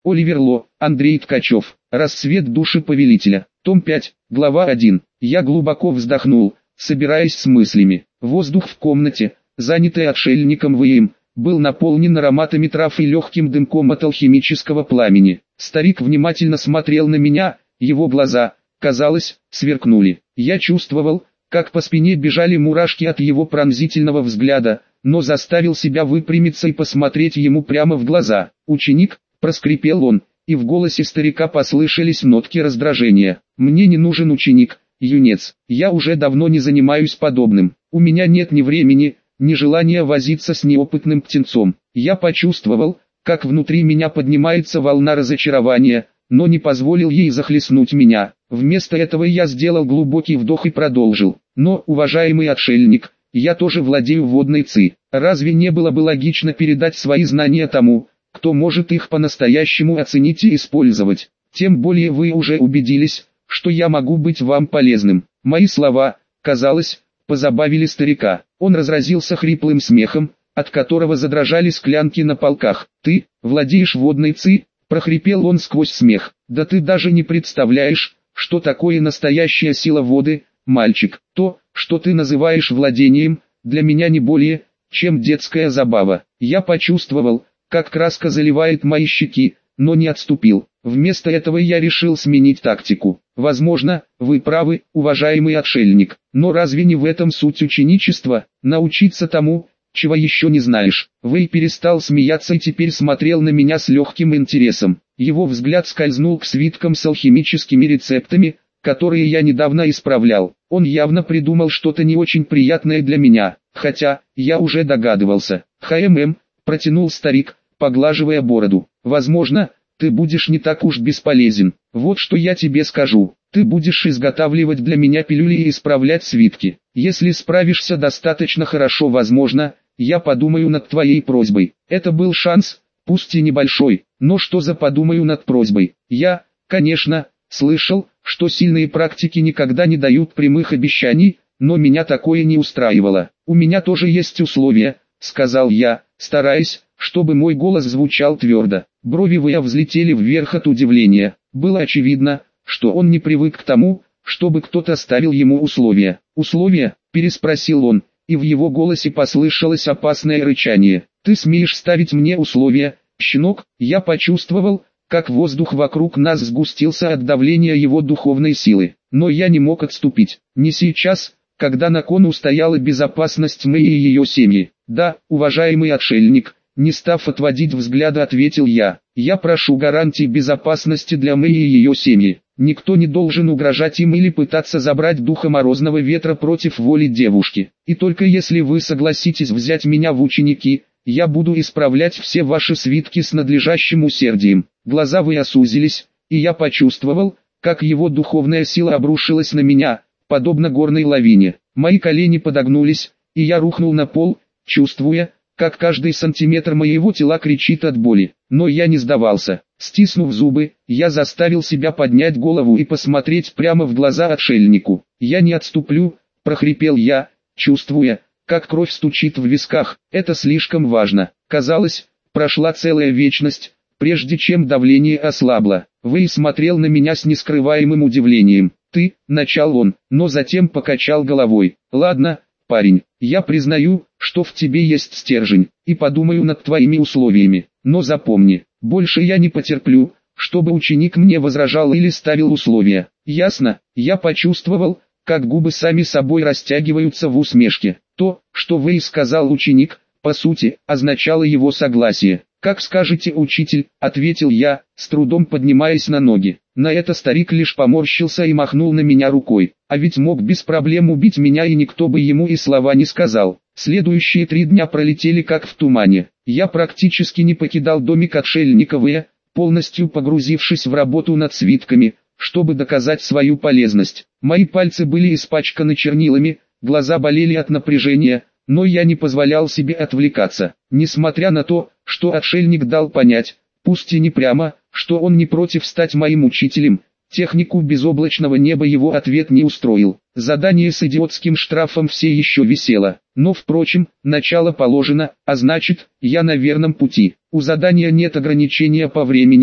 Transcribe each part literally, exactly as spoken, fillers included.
Оливер Ло, Андрей Ткачев. Рассвет души повелителя. Том пять, глава один. Я глубоко вздохнул, собираясь с мыслями. Воздух в комнате, занятый отшельником В.М., был наполнен ароматами трав и легким дымком от алхимического пламени. Старик внимательно смотрел на меня, его глаза, казалось, сверкнули. Я чувствовал, как по спине бежали мурашки от его пронзительного взгляда, но заставил себя выпрямиться и посмотреть ему прямо в глаза. «Ученик», — проскрипел он, и в голосе старика послышались нотки раздражения. «Мне не нужен ученик, юнец, я уже давно не занимаюсь подобным. У меня нет ни времени, ни желания возиться с неопытным птенцом». Я почувствовал, как внутри меня поднимается волна разочарования, но не позволил ей захлестнуть меня. Вместо этого я сделал глубокий вдох и продолжил. «Но, уважаемый отшельник, я тоже владею водной ци. Разве не было бы логично передать свои знания тому, кто может их по-настоящему оценить и использовать? Тем более вы уже убедились, что я могу быть вам полезным». Мои слова, казалось, позабавили старика. Он разразился хриплым смехом, от которого задрожали склянки на полках. «Ты владеешь водной ци?» — прохрипел он сквозь смех. «Да ты даже не представляешь, что такое настоящая сила воды, мальчик. То, что ты называешь владением, для меня не более, чем детская забава». Я почувствовал, как краска заливает мои щеки, но не отступил. Вместо этого я решил сменить тактику. «Возможно, вы правы, уважаемый отшельник, но разве не в этом суть ученичества, научиться тому, чего еще не знаешь?» Вэй перестал смеяться и теперь смотрел на меня с легким интересом. Его взгляд скользнул к свиткам с алхимическими рецептами, которые я недавно исправлял. Он явно придумал что-то не очень приятное для меня, хотя, я уже догадывался. «Хмм», протянул старик, поглаживая бороду. «Возможно, ты будешь не так уж бесполезен. Вот что я тебе скажу. Ты будешь изготавливать для меня пилюли и исправлять свитки. Если справишься достаточно хорошо, возможно, я подумаю над твоей просьбой». Это был шанс, пусть и небольшой, но что за подумаю над просьбой? Я, конечно, слышал, что сильные практики никогда не дают прямых обещаний, но меня такое не устраивало. «У меня тоже есть условия», — сказал я, стараясь, чтобы мой голос звучал твердо. Брови Вэя взлетели вверх от удивления. Было очевидно, что он не привык к тому, чтобы кто-то ставил ему условия. «Условия?» – переспросил он, и в его голосе послышалось опасное рычание. «Ты смеешь ставить мне условия, щенок?» Я почувствовал, как воздух вокруг нас сгустился от давления его духовной силы. Но я не мог отступить. Не сейчас, когда на кону стояла безопасность Мэй и ее семьи. «Да, уважаемый отшельник», не став отводить взгляда, ответил я. «Я прошу гарантий безопасности для Мэй и ее семьи. Никто не должен угрожать им или пытаться забрать духа морозного ветра против воли девушки. И только если вы согласитесь взять меня в ученики, я буду исправлять все ваши свитки с надлежащим усердием». Глаза Вэя сузились, и я почувствовал, как его духовная сила обрушилась на меня, подобно горной лавине. Мои колени подогнулись, и я рухнул на пол, чувствуя, как каждый сантиметр моего тела кричит от боли. Но я не сдавался. Стиснув зубы, я заставил себя поднять голову и посмотреть прямо в глаза отшельнику. «Я не отступлю», – прохрипел я, чувствуя, как кровь стучит в висках. Это слишком важно. Казалось, прошла целая вечность, прежде чем давление ослабло. Вэй смотрел на меня с нескрываемым удивлением. «Ты», – начал он, но затем покачал головой. «Ладно, парень, я признаю, что в тебе есть стержень, и подумаю над твоими условиями. Но запомни, больше я не потерплю, чтобы ученик мне возражал или ставил условия. Ясно?» Я почувствовал, как губы сами собой растягиваются в усмешке. То, что Вэй сказал ученик, по сути, означало его согласие. «Как скажете, учитель», — ответил я, с трудом поднимаясь на ноги. На это старик лишь поморщился и махнул на меня рукой. А ведь мог без проблем убить меня, и никто бы ему и слова не сказал. Следующие три дня пролетели как в тумане. Я практически не покидал домик отшельника Вэя, полностью погрузившись в работу над свитками, чтобы доказать свою полезность. Мои пальцы были испачканы чернилами, глаза болели от напряжения, но я не позволял себе отвлекаться. Несмотря на то, что отшельник дал понять, пусть и не прямо, что он не против стать моим учителем, технику безоблачного неба его ответ не устроил. Задание с идиотским штрафом все еще висело. Но впрочем, начало положено, а значит, я на верном пути. У задания нет ограничения по времени,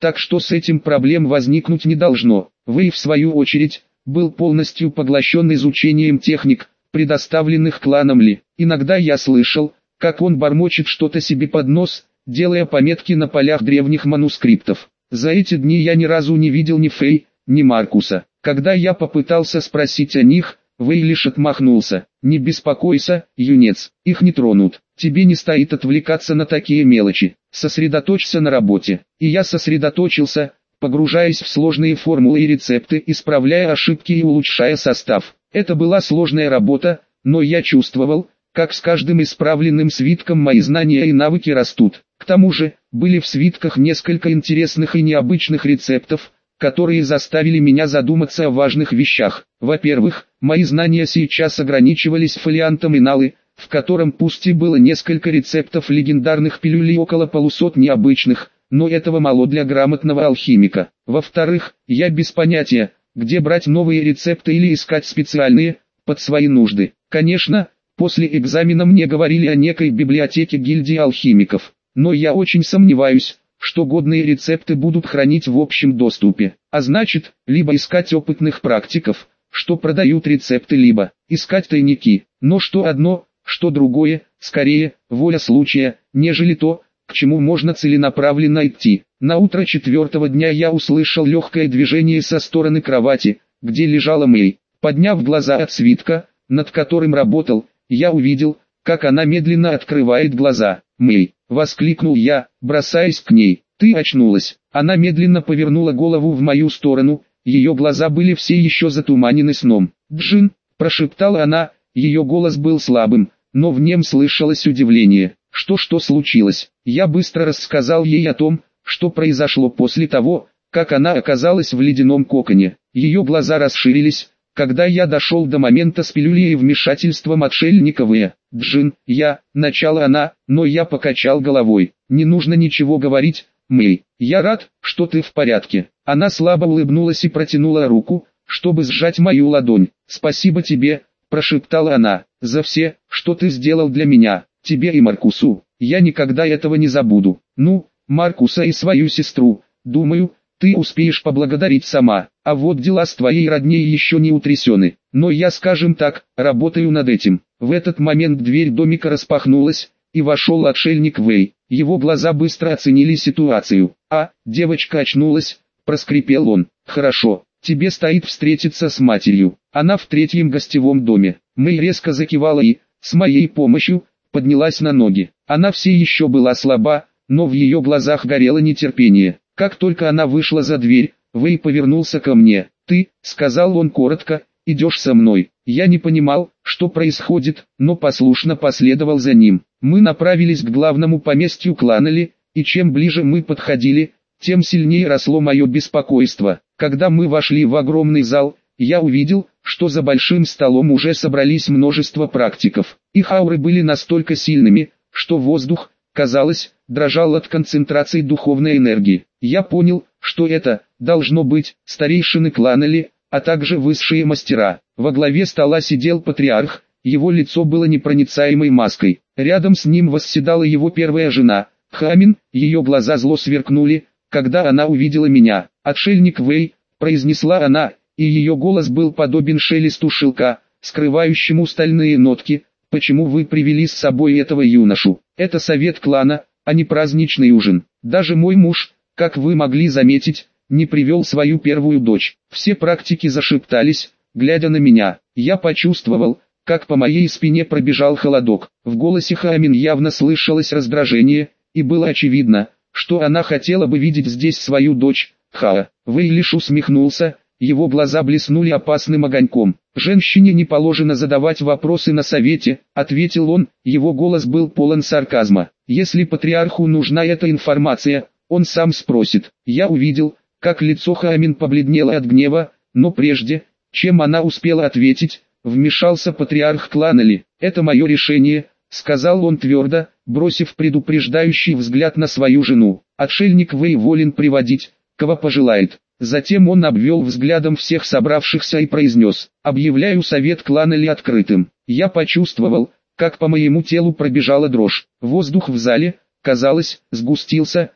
так что с этим проблем возникнуть не должно. Вэй, в свою очередь, был полностью поглощен изучением техник, предоставленных кланом Ли. Иногда я слышал, как он бормочет что-то себе под нос, делая пометки на полях древних манускриптов. За эти дни я ни разу не видел ни Фэй, ни Маркуса. Когда я попытался спросить о них, Вэй лишь отмахнулся. «Не беспокойся, юнец, их не тронут. Тебе не стоит отвлекаться на такие мелочи. Сосредоточься на работе». И я сосредоточился, погружаясь в сложные формулы и рецепты, исправляя ошибки и улучшая состав. Это была сложная работа, но я чувствовал, как с каждым исправленным свитком мои знания и навыки растут. К тому же, были в свитках несколько интересных и необычных рецептов, которые заставили меня задуматься о важных вещах. Во-первых, мои знания сейчас ограничивались фолиантом Иналы, в котором пусть и было несколько рецептов легендарных пилюль и около полусот необычных, но этого мало для грамотного алхимика. Во-вторых, я без понятия, где брать новые рецепты или искать специальные, под свои нужды. Конечно, после экзамена мне говорили о некой библиотеке гильдии алхимиков, но я очень сомневаюсь, что годные рецепты будут хранить в общем доступе. А значит, либо искать опытных практиков, что продают рецепты, либо искать тайники. Но что одно, что другое, скорее, воля случая, нежели то, к чему можно целенаправленно идти. На утро четвертого дня я услышал легкое движение со стороны кровати, где лежала Мэй. Подняв глаза от свитка, над которым работал, я увидел, как она медленно открывает глаза. «Мэй!» — воскликнул я, бросаясь к ней. «Ты очнулась!» Она медленно повернула голову в мою сторону, ее глаза были все еще затуманены сном. «Джин!» — прошептала она, ее голос был слабым, но в нем слышалось удивление. «Что что случилось?» Я быстро рассказал ей о том, что произошло после того, как она оказалась в ледяном коконе. Ее глаза расширились, когда я дошел до момента с пилюлей и вмешательством отшельника Вэя. «Джин, я», — начала она, но я покачал головой. «Не нужно ничего говорить, Мэй. Я рад, что ты в порядке». Она слабо улыбнулась и протянула руку, чтобы сжать мою ладонь. «Спасибо тебе», — прошептала она, — «за все, что ты сделал для меня, тебе и Маркусу. Я никогда этого не забуду. Ну, Маркуса и свою сестру, думаю, ты успеешь поблагодарить сама, а вот дела с твоей родней еще не утрясены. Но я, скажем так, работаю над этим». В этот момент дверь домика распахнулась, и вошел отшельник Вэй. Его глаза быстро оценили ситуацию. «А, девочка очнулась», — проскрипел он. «Хорошо, тебе стоит встретиться с матерью. Она в третьем гостевом доме». Мэй резко закивала и, с моей помощью, поднялась на ноги. Она все еще была слаба, но в ее глазах горело нетерпение. Как только она вышла за дверь, Вэй повернулся ко мне. «Ты», — сказал он коротко, — «идешь со мной». Я не понимал, что происходит, но послушно последовал за ним. Мы направились к главному поместью клана Ли, и чем ближе мы подходили, тем сильнее росло мое беспокойство. Когда мы вошли в огромный зал, я увидел, что за большим столом уже собрались множество практиков. Их ауры были настолько сильными, что воздух, казалось, дрожал от концентрации духовной энергии. Я понял, что это, должно быть, старейшины клана Ли, а также высшие мастера. Во главе стола сидел патриарх, его лицо было непроницаемой маской. Рядом с ним восседала его первая жена, Хамин, ее глаза зло сверкнули, когда она увидела меня. «Отшельник Вэй», — произнесла она, и ее голос был подобен шелесту шелка, скрывающему стальные нотки. «Почему вы привели с собой этого юношу? Это совет клана, а не праздничный ужин. Даже мой муж, как вы могли заметить, не привел свою первую дочь». Все практики зашептались, глядя на меня. Я почувствовал, как по моей спине пробежал холодок. В голосе Хамин явно слышалось раздражение, и было очевидно, что она хотела бы видеть здесь свою дочь. Ха. Вэй лишь усмехнулся, его глаза блеснули опасным огоньком. «Женщине не положено задавать вопросы на совете», — ответил он, его голос был полон сарказма. «Если патриарху нужна эта информация, он сам спросит». Я увидел, как лицо Хамин побледнело от гнева, но прежде, чем она успела ответить, вмешался патриарх клана Ли. «Это мое решение», — сказал он твердо, бросив предупреждающий взгляд на свою жену. «Отшельник Вэй волен приводить, кого пожелает». Затем он обвел взглядом всех собравшихся и произнес: «Объявляю совет клана Ли открытым». Я почувствовал, как по моему телу пробежала дрожь. Воздух в зале, казалось, сгустился,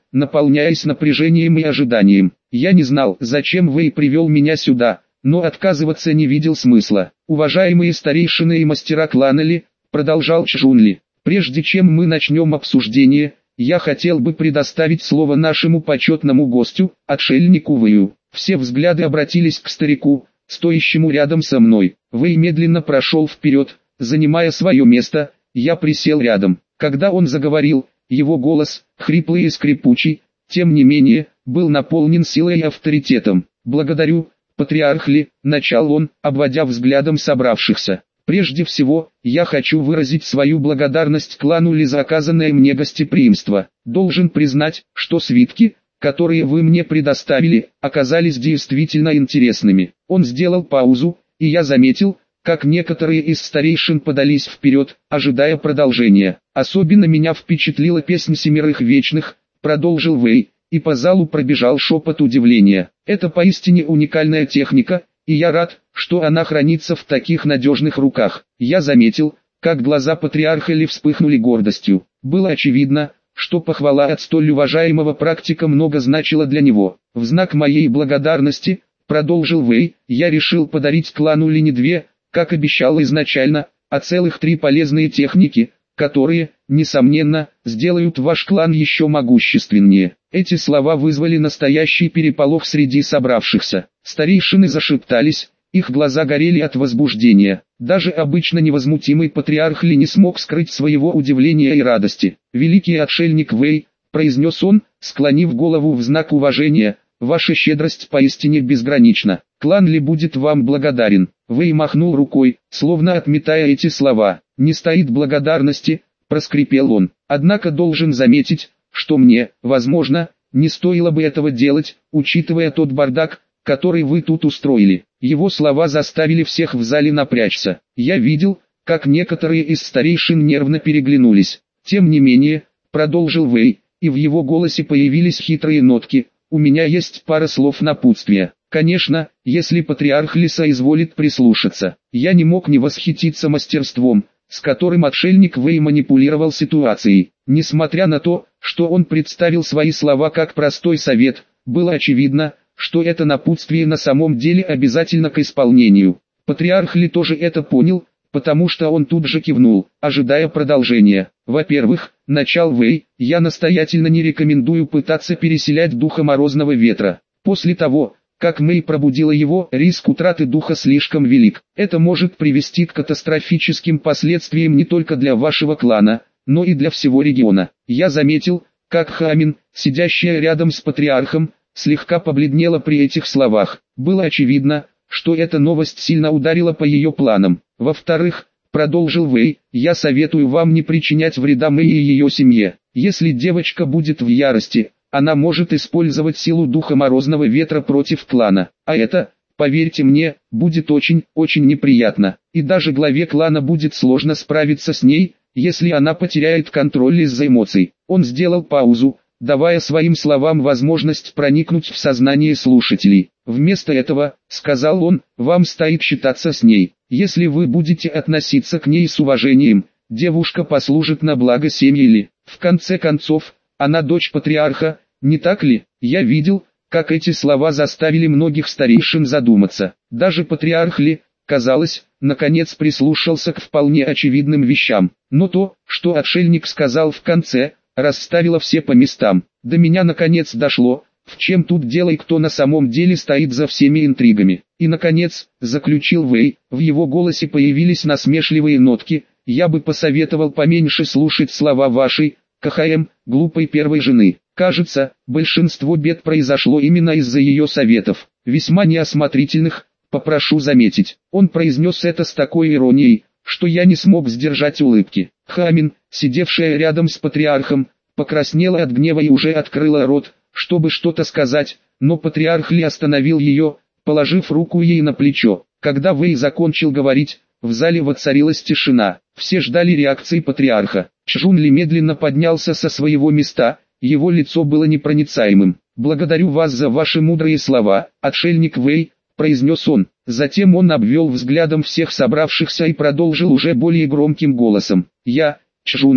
наполняясь напряжением и ожиданием. «Я не знал, зачем Вэй привел меня сюда, но отказываться не видел смысла. Уважаемые старейшины и мастера клана Ли», — продолжал Чжунли, — «прежде чем мы начнем обсуждение, я хотел бы предоставить слово нашему почетному гостю, отшельнику Вэю». Все взгляды обратились к старику, стоящему рядом со мной. Вэй медленно прошел вперед, занимая свое место, я присел рядом. Когда он заговорил, его голос, хриплый и скрипучий, тем не менее, был наполнен силой и авторитетом. «Благодарю, патриарх Ли», — начал он, обводя взглядом собравшихся. «Прежде всего, я хочу выразить свою благодарность клану Ли за оказанное мне гостеприимство. Должен признать, что свитки, которые вы мне предоставили, оказались действительно интересными». Он сделал паузу, и я заметил, как некоторые из старейшин подались вперед, ожидая продолжения. «Особенно меня впечатлила песнь семерых вечных», — продолжил Вэй, и по залу пробежал шепот удивления. «Это поистине уникальная техника, и я рад, что она хранится в таких надежных руках». Я заметил, как глаза патриарха Ли вспыхнули гордостью. Было очевидно, что похвала от столь уважаемого практика много значила для него. «В знак моей благодарности», — продолжил Вэй, — «я решил подарить клану Ли не две, как обещал изначально, а целых три полезные техники, которые, несомненно, сделают ваш клан еще могущественнее». Эти слова вызвали настоящий переполох среди собравшихся. Старейшины зашептались, их глаза горели от возбуждения. Даже обычно невозмутимый патриарх Ли не смог скрыть своего удивления и радости. «Великий отшельник Вэй», — произнес он, склонив голову в знак уважения, — «ваша щедрость поистине безгранична. Клан Ли будет вам благодарен». Вэй махнул рукой, словно отметая эти слова. «Не стоит благодарности», — проскрипел он. «Однако должен заметить, что мне, возможно, не стоило бы этого делать, учитывая тот бардак, который вы тут устроили». Его слова заставили всех в зале напрячься. Я видел, как некоторые из старейшин нервно переглянулись. «Тем не менее», — продолжил Вэй, и в его голосе появились хитрые нотки, — «у меня есть пара слов напутствия. Конечно, если патриарх Ли соизволит прислушаться». Я не мог не восхититься мастерством, с которым отшельник Вэй манипулировал ситуацией. Несмотря на то, что он представил свои слова как простой совет, было очевидно, что это напутствие на самом деле обязательно к исполнению. Патриарх Ли тоже это понял, потому что он тут же кивнул, ожидая продолжения. «Во-первых, — начал Вэй, — я настоятельно не рекомендую пытаться переселять духа морозного ветра. После того, как Мэй пробудила его, риск утраты духа слишком велик. Это может привести к катастрофическим последствиям не только для вашего клана, но и для всего региона». Я заметил, как Хамин, сидящая рядом с патриархом, слегка побледнела при этих словах. Было очевидно, что эта новость сильно ударила по ее планам. «Во-вторых, — продолжил Вэй, — я советую вам не причинять вреда Мэй и ее семье. Если девочка будет в ярости, она может использовать силу духа морозного ветра против клана, а это, поверьте мне, будет очень, очень неприятно, и даже главе клана будет сложно справиться с ней, если она потеряет контроль из-за эмоций». Он сделал паузу, давая своим словам возможность проникнуть в сознание слушателей. «Вместо этого, — сказал он, — вам стоит считаться с ней. Если вы будете относиться к ней с уважением, девушка послужит на благо семьи Ли. В конце концов, она дочь патриарха, не так ли?» Я видел, как эти слова заставили многих старейшин задуматься. Даже патриарх Ли, казалось, наконец прислушался к вполне очевидным вещам. Но то, что отшельник сказал в конце, расставило все по местам. До меня наконец дошло, в чем тут дело и кто на самом деле стоит за всеми интригами. И наконец, заключил Вэй, в его голосе появились насмешливые нотки, — я бы посоветовал поменьше слушать слова вашей, КХМ, глупой первой жены. Кажется, большинство бед произошло именно из-за ее советов, весьма неосмотрительных, попрошу заметить. Он произнес это с такой иронией, что я не смог сдержать улыбки. Хамин, сидевшая рядом с патриархом, покраснела от гнева и уже открыла рот, чтобы что-то сказать, но патриарх Ли остановил ее, положив руку ей на плечо. Когда Вэй закончил говорить, в зале воцарилась тишина. Все ждали реакции патриарха. Чжунли медленно поднялся со своего места, его лицо было непроницаемым. «Благодарю вас за ваши мудрые слова, отшельник Вэй», — произнес он. Затем он обвел взглядом всех собравшихся и продолжил уже более громким голосом. «Я, Чжунли,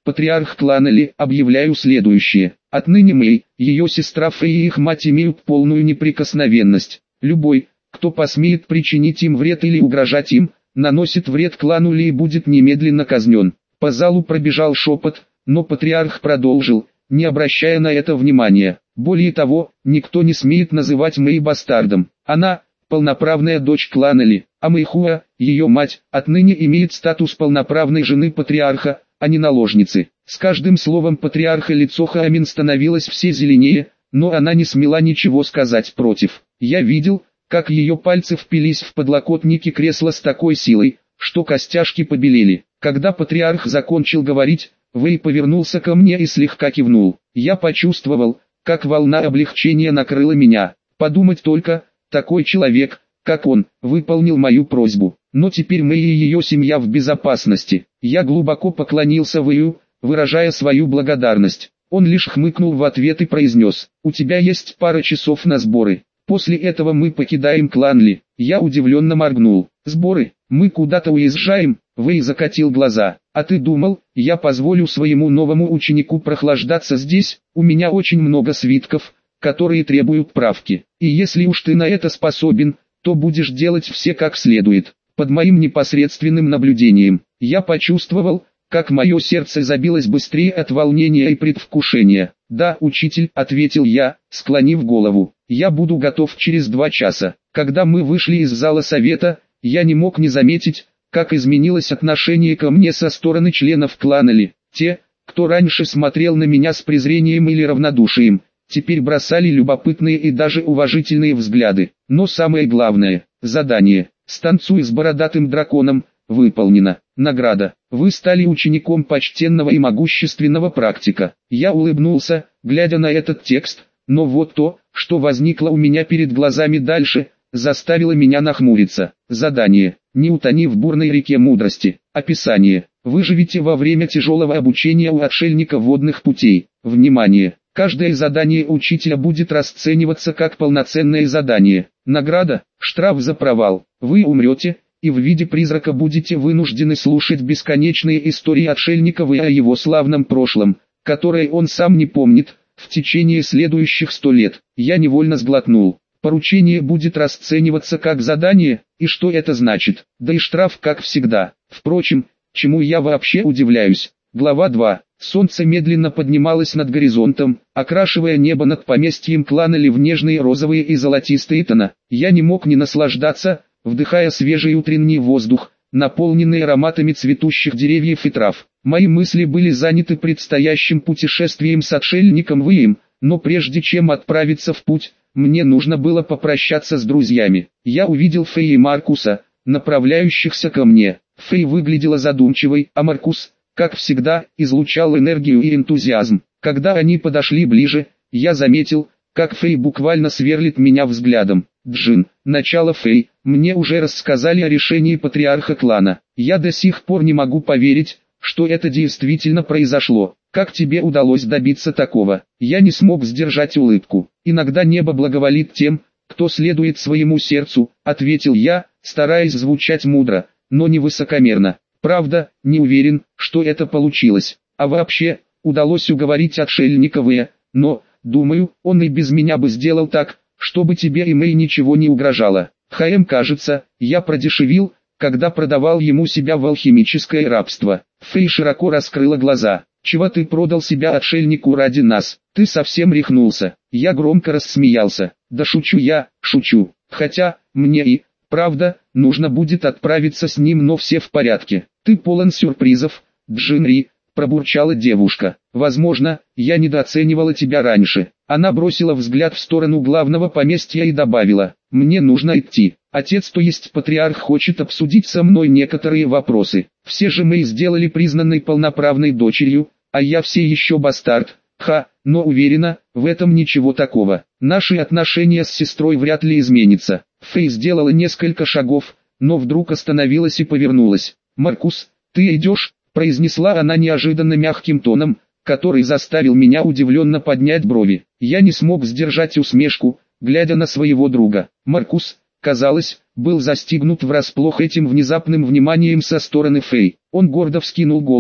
патриарх клана Ли, объявляю следующее. Отныне Мэй, ее сестра Фэй и их мать имеют полную неприкосновенность. Любой, кто посмеет причинить им вред или угрожать им, наносит вред клану Ли и будет немедленно казнен. По залу пробежал шепот, но патриарх продолжил, не обращая на это внимания. Более того, никто не смеет называть Мэй бастардом. Она – полноправная дочь клана Ли, а Мэйхуа, ее мать, отныне имеет статус полноправной жены патриарха, а не наложницы. С каждым словом патриарха лицо Хаамин становилось все зеленее, но она не смела ничего сказать против. Я видел, как ее пальцы впились в подлокотники кресла с такой силой, что костяшки побелели. Когда патриарх закончил говорить, Вэй повернулся ко мне и слегка кивнул. Я почувствовал, как волна облегчения накрыла меня. Подумать только, такой человек, как он, выполнил мою просьбу. Но теперь Мэй и ее семья в безопасности. Я глубоко поклонился Вэю, выражая свою благодарность. Он лишь хмыкнул в ответ и произнес: «У тебя есть пара часов на сборы. После этого мы покидаем клан Ли». Я удивленно моргнул. «Сборы? Мы куда-то уезжаем?» Вэй закатил глаза. «А ты думал, я позволю своему новому ученику прохлаждаться здесь? У меня очень много свитков, которые требуют правки. И если уж ты на это способен, то будешь делать все как следует». Под моим непосредственным наблюдением, я почувствовал, как мое сердце забилось быстрее от волнения и предвкушения. «Да, учитель», — ответил я, склонив голову. «Я буду готов через два часа». Когда мы вышли из зала совета, я не мог не заметить, как изменилось отношение ко мне со стороны членов клана Ли. Те, кто раньше смотрел на меня с презрением или равнодушием, теперь бросали любопытные и даже уважительные взгляды. Но самое главное — задание «Станцуй с бородатым драконом» выполнено. Награда. Вы стали учеником почтенного и могущественного практика. Я улыбнулся, глядя на этот текст, но вот то, что возникло у меня перед глазами дальше, заставило меня нахмуриться. Задание. Не утони в бурной реке мудрости. Описание. Выживите во время тяжелого обучения у отшельника водных путей. Внимание! Каждое задание учителя будет расцениваться как полноценное задание. Награда – штраф за провал. Вы умрете, и в виде призрака будете вынуждены слушать бесконечные истории отшельника и о его славном прошлом, которое он сам не помнит, в течение следующих сто лет. Я невольно сглотнул. Поручение будет расцениваться как задание, и что это значит? Да и штраф как всегда. Впрочем, чему я вообще удивляюсь? Глава два. Солнце медленно поднималось над горизонтом, окрашивая небо над поместьем клана Ли в нежные розовые и золотистые тона. Я не мог не наслаждаться, вдыхая свежий утренний воздух, наполненный ароматами цветущих деревьев и трав. Мои мысли были заняты предстоящим путешествием с отшельником Вэем, но прежде чем отправиться в путь, мне нужно было попрощаться с друзьями. Я увидел Фэй и Маркуса, направляющихся ко мне. Фэй выглядела задумчивой, а Маркус, как всегда, излучал энергию и энтузиазм. Когда они подошли ближе, я заметил, как Фэй буквально сверлит меня взглядом. Джин, начало Фэй, мне уже рассказали о решении патриарха клана. Я до сих пор не могу поверить, что это действительно произошло. Как тебе удалось добиться такого? Я не смог сдержать улыбку. Иногда небо благоволит тем, кто следует своему сердцу, ответил я, стараясь звучать мудро, но не высокомерно. Правда, не уверен, что это получилось. А вообще, удалось уговорить отшельника Вэя, но, думаю, он и без меня бы сделал так, чтобы тебе и Мэй ничего не угрожало. Хаэм, кажется, я продешевил, когда продавал ему себя в алхимическое рабство. Фэй широко раскрыла глаза. Чего ты продал себя отшельнику ради нас? Ты совсем рехнулся. Я громко рассмеялся. Да шучу я, шучу. Хотя, мне и, правда, нужно будет отправиться с ним, но все в порядке. Ты полон сюрпризов, Джинри, пробурчала девушка. Возможно, я недооценивала тебя раньше. Она бросила взгляд в сторону главного поместья и добавила: мне нужно идти. Отец, то есть патриарх, хочет обсудить со мной некоторые вопросы. Все же мы сделали признанной полноправной дочерью, а я все еще бастард. Ха, но уверена, в этом ничего такого. Наши отношения с сестрой вряд ли изменятся. Фэй сделала несколько шагов, но вдруг остановилась и повернулась. «Маркус, ты идешь?» – произнесла она неожиданно мягким тоном, который заставил меня удивленно поднять брови. Я не смог сдержать усмешку, глядя на своего друга. Маркус, казалось, был застигнут врасплох этим внезапным вниманием со стороны Фэй. Он гордо вскинул голову,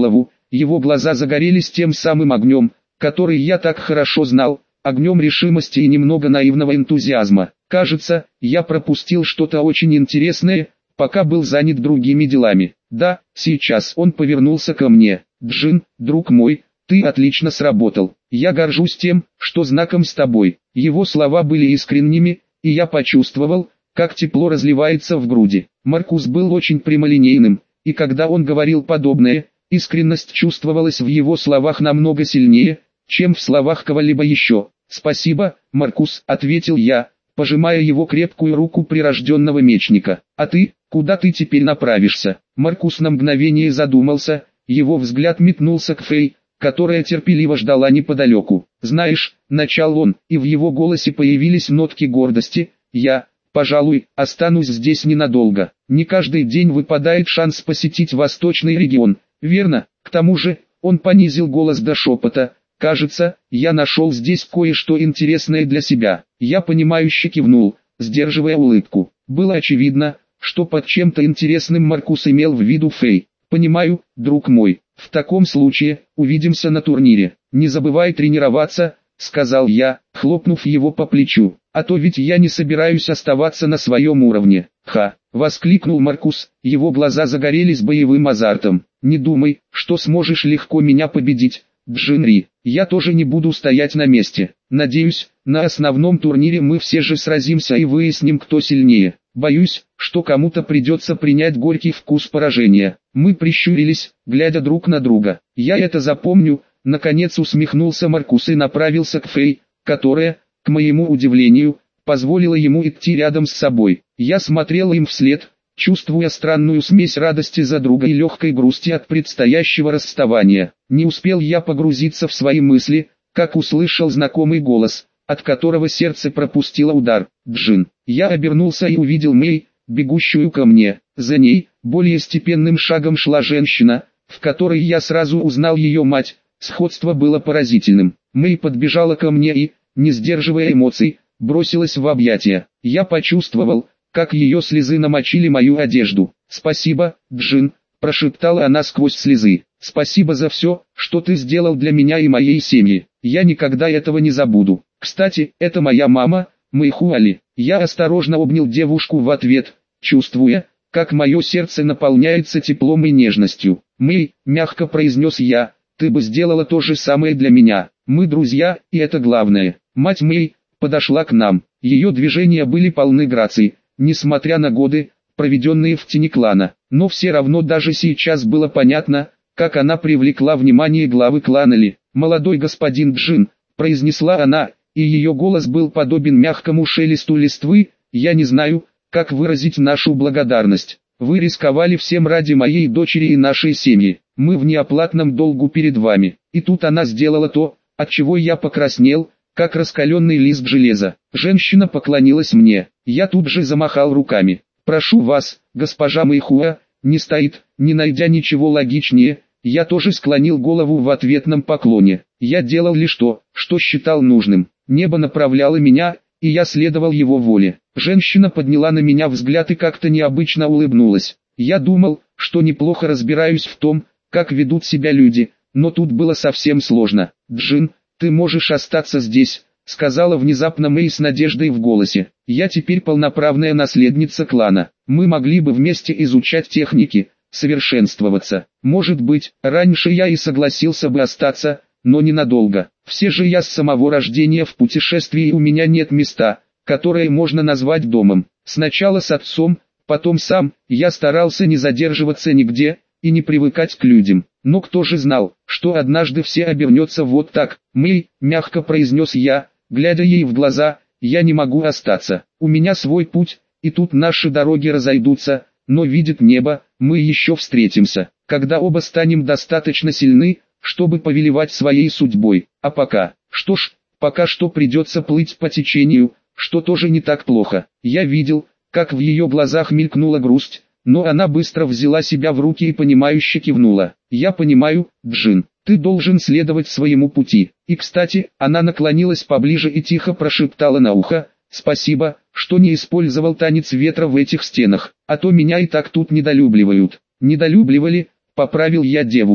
его глаза загорелись тем самым огнем, который я так хорошо знал, огнем решимости и немного наивного энтузиазма. Кажется, я пропустил что-то очень интересное, пока был занят другими делами. Да, сейчас он повернулся ко мне. Джин, друг мой, ты отлично сработал. Я горжусь тем, что знаком с тобой. Его слова были искренними, и я почувствовал, как тепло разливается в груди. Маркус был очень прямолинейным, и когда он говорил подобное, искренность чувствовалась в его словах намного сильнее, чем в словах кого-либо еще. «Спасибо, Маркус», — ответил я, пожимая его крепкую руку прирожденного мечника. «А ты, куда ты теперь направишься?» Маркус на мгновение задумался, его взгляд метнулся к Фэй, которая терпеливо ждала неподалеку. «Знаешь», — начал он, и в его голосе появились нотки гордости, «я, пожалуй, останусь здесь ненадолго. Не каждый день выпадает шанс посетить восточный регион, верно? К тому же», — он понизил голос до шепота, «кажется, я нашел здесь кое-что интересное для себя». Я понимающе кивнул, сдерживая улыбку. Было очевидно, что под чем-то интересным Маркус имел в виду Фэй. «Понимаю, друг мой. В таком случае, увидимся на турнире. Не забывай тренироваться», — сказал я, хлопнув его по плечу. «А то ведь я не собираюсь оставаться на своем уровне». «Ха!» — воскликнул Маркус, его глаза загорелись боевым азартом. «Не думай, что сможешь легко меня победить, Джинри. Я тоже не буду стоять на месте. Надеюсь, на основном турнире мы все же сразимся и выясним, кто сильнее. Боюсь, что кому-то придется принять горький вкус поражения». Мы прищурились, глядя друг на друга. «Я это запомню», — наконец усмехнулся Маркус и направился к Фэй, которая, к моему удивлению, позволила ему идти рядом с собой. Я смотрел им вслед, чувствуя странную смесь радости за друга и легкой грусти от предстоящего расставания. Не успел я погрузиться в свои мысли, как услышал знакомый голос, от которого сердце пропустило удар. «Джин». Я обернулся и увидел Мэй, бегущую ко мне. За ней, более степенным шагом шла женщина, в которой я сразу узнал ее мать. Сходство было поразительным. Мэй подбежала ко мне и, не сдерживая эмоций, бросилась в объятия. Я почувствовал, как ее слезы намочили мою одежду. «Спасибо, Джин», — прошептала она сквозь слезы. «Спасибо за все, что ты сделал для меня и моей семьи. Я никогда этого не забуду. Кстати, это моя мама, Мэйхуали». Я осторожно обнял девушку в ответ, чувствуя, как мое сердце наполняется теплом и нежностью. «Мэй», — мягко произнес я, — «ты бы сделала то же самое для меня. Мы друзья, и это главное». Мать Мэй подошла к нам. Ее движения были полны грации, несмотря на годы, проведенные в тени клана. Но все равно даже сейчас было понятно, как она привлекла внимание главы клана Ли. «Молодой господин Джин», — произнесла она, и ее голос был подобен мягкому шелесту листвы, «я не знаю, как выразить нашу благодарность. Вы рисковали всем ради моей дочери и нашей семьи. Мы в неоплатном долгу перед вами». И тут она сделала то, от чего я покраснел, как раскаленный лист железа. Женщина поклонилась мне. Я тут же замахал руками. «Прошу вас, госпожа Мэйхуа», не стоит, не найдя ничего логичнее, я тоже склонил голову в ответном поклоне. Я делал лишь то, что считал нужным. Небо направляло меня, и я следовал его воле. Женщина подняла на меня взгляд и как-то необычно улыбнулась. Я думал, что неплохо разбираюсь в том, как ведут себя люди, но тут было совсем сложно. «Джин, ты можешь остаться здесь», — сказала внезапно Мэй с надеждой в голосе. «Я теперь полноправная наследница клана. Мы могли бы вместе изучать техники, совершенствоваться. Может быть, раньше я и согласился бы остаться, но ненадолго. Все же я с самого рождения в путешествии, и у меня нет места, которое можно назвать домом. Сначала с отцом, потом сам, я старался не задерживаться нигде и не привыкать к людям. Но кто же знал, что однажды все обернется вот так?» «Мэй», — мягко произнес я, глядя ей в глаза, — «я не могу остаться. У меня свой путь, и тут наши дороги разойдутся, но видит небо, мы еще встретимся, когда оба станем достаточно сильны, чтобы повелевать своей судьбой. А пока, что ж, пока что придется плыть по течению, что тоже не так плохо». Я видел, как в ее глазах мелькнула грусть, но она быстро взяла себя в руки и понимающе кивнула. «Я понимаю, Джин, ты должен следовать своему пути. И кстати», она наклонилась поближе и тихо прошептала на ухо, «спасибо, что не использовал танец ветра в этих стенах, а то меня и так тут недолюбливают». «Недолюбливали», — поправил я девушку.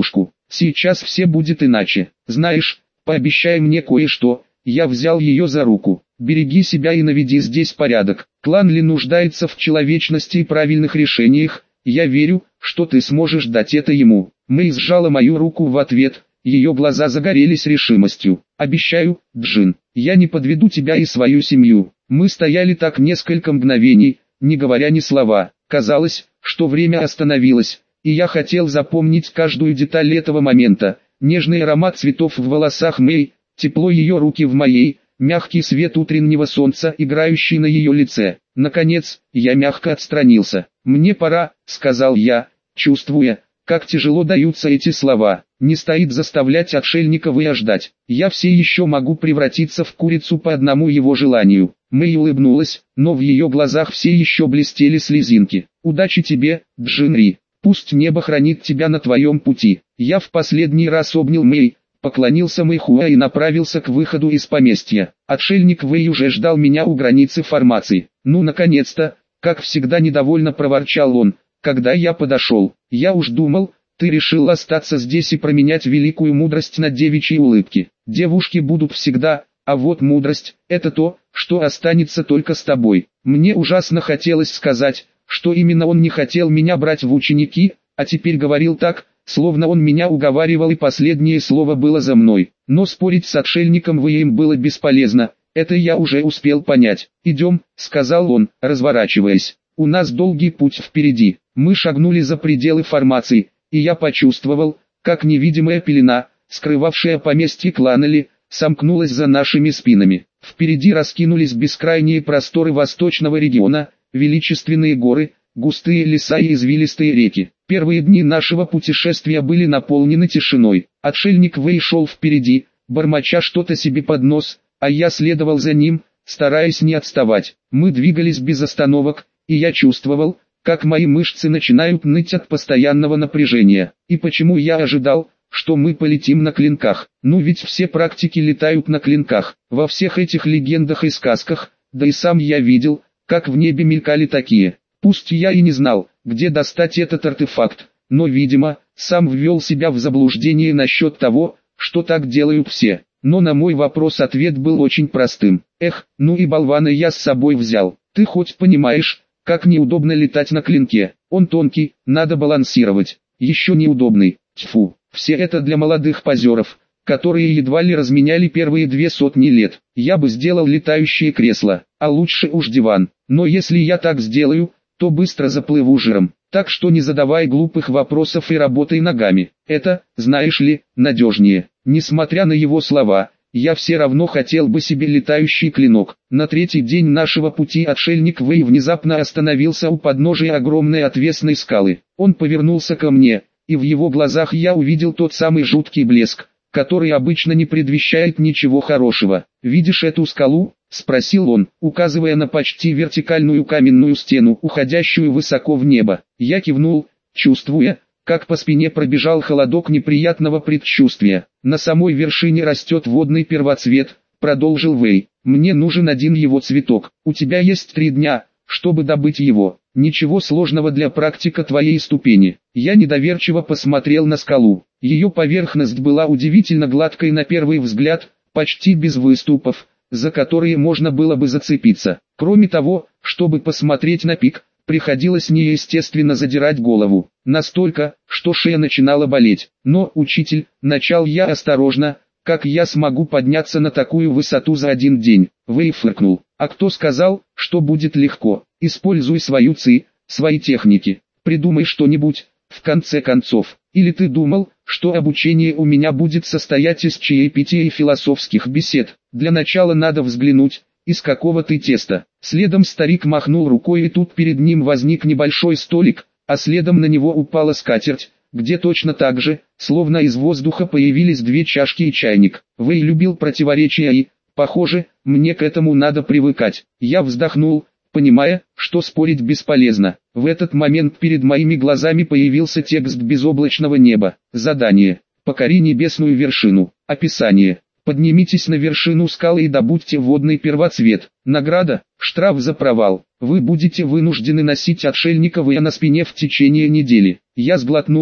Сейчас все будет иначе. Знаешь, пообещай мне кое-что. Я взял ее за руку. Береги себя и наведи здесь порядок. Клан Ли нуждается в человечности и правильных решениях. Я верю, что ты сможешь дать это ему. Мэй сжала мою руку в ответ. Ее глаза загорелись решимостью. Обещаю, Джин, я не подведу тебя и свою семью. Мы стояли так несколько мгновений, не говоря ни слова. Казалось, что время остановилось, и я хотел запомнить каждую деталь этого момента. Нежный аромат цветов в волосах Мэй, тепло ее руки в моей, мягкий свет утреннего солнца, играющий на ее лице. Наконец, я мягко отстранился. «Мне пора», — сказал я, чувствуя, как тяжело даются эти слова. Не стоит заставлять отшельника ждать. Я все еще могу превратиться в курицу по одному его желанию. Мэй улыбнулась, но в ее глазах все еще блестели слезинки. «Удачи тебе, Джинри. Пусть небо хранит тебя на твоем пути». Я в последний раз обнял Мэй, поклонился Мэйхуа и направился к выходу из поместья. Отшельник Вэй уже ждал меня у границы формации. «Ну наконец-то», как всегда недовольно проворчал он, когда я подошел. «Я уж думал, ты решил остаться здесь и променять великую мудрость на девичьи улыбки. Девушки будут всегда, а вот мудрость – это то, что останется только с тобой». Мне ужасно хотелось сказать, что именно он не хотел меня брать в ученики, а теперь говорил так, словно он меня уговаривал и последнее слово было за мной. Но спорить с отшельником Вэем было бесполезно, это я уже успел понять. «Идем», — сказал он, разворачиваясь. «У нас долгий путь впереди». Мы шагнули за пределы формации, и я почувствовал, как невидимая пелена, скрывавшая поместье клана Ли, сомкнулась за нашими спинами. Впереди раскинулись бескрайние просторы восточного региона, величественные горы, густые леса и извилистые реки. Первые дни нашего путешествия были наполнены тишиной. Отшельник Вэй шел впереди, бормоча что-то себе под нос, а я следовал за ним, стараясь не отставать. Мы двигались без остановок, и я чувствовал, как мои мышцы начинают ныть от постоянного напряжения. И почему я ожидал, что мы полетим на клинках? Ну ведь все практики летают на клинках. Во всех этих легендах и сказках, да и сам я видел, как в небе мелькали такие. Пусть я и не знал, где достать этот артефакт, но, видимо, сам ввел себя в заблуждение насчет того, что так делают все. Но на мой вопрос ответ был очень простым. Эх, ну и болвана я с собой взял. Ты хоть понимаешь, как неудобно летать на клинке? Он тонкий, надо балансировать. Еще неудобный. Тьфу, все это для молодых позеров, которые едва ли разменяли первые две сотни лет. Я бы сделал летающее кресло, а лучше уж диван. Но если я так сделаю, то быстро заплыву жиром. Так что не задавай глупых вопросов и работай ногами. Это, знаешь ли, надежнее. Несмотря на его слова, я все равно хотел бы себе летающий клинок. На третий день нашего пути отшельник Вэй внезапно остановился у подножия огромной отвесной скалы. Он повернулся ко мне, и в его глазах я увидел тот самый жуткий блеск, который обычно не предвещает ничего хорошего. «Видишь эту скалу?» — спросил он, указывая на почти вертикальную каменную стену, уходящую высоко в небо. Я кивнул, чувствуя, как по спине пробежал холодок неприятного предчувствия. «На самой вершине растет водный первоцвет», — продолжил Вэй. «Мне нужен один его цветок. У тебя есть три дня, чтобы добыть его. Ничего сложного для практика твоей ступени». Я недоверчиво посмотрел на скалу. Ее поверхность была удивительно гладкой на первый взгляд, почти без выступов, за которые можно было бы зацепиться. Кроме того, чтобы посмотреть на пик, приходилось неестественно задирать голову. Настолько, что шея начинала болеть. «Но, учитель», — начал я осторожно, — «как я смогу подняться на такую высоту за один день?» Вэй фыркнул. «А кто сказал, что будет легко? Используй свою ци, свои техники. Придумай что-нибудь, в конце концов. Или ты думал, что обучение у меня будет состоять из чаепития и философских бесед? Для начала надо взглянуть, из какого ты теста». Следом старик махнул рукой, и тут перед ним возник небольшой столик, а следом на него упала скатерть, где точно так же, словно из воздуха, появились две чашки и чайник. Вэй любил противоречия и, похоже, мне к этому надо привыкать. Я вздохнул, понимая, что спорить бесполезно. В этот момент перед моими глазами появился текст безоблачного неба. Задание. Покори небесную вершину. Описание. Поднимитесь на вершину скалы и добудьте водный первоцвет. Награда. Штраф за провал. Вы будете вынуждены носить отшельника Вэя на спине в течение недели. Я сглотнул,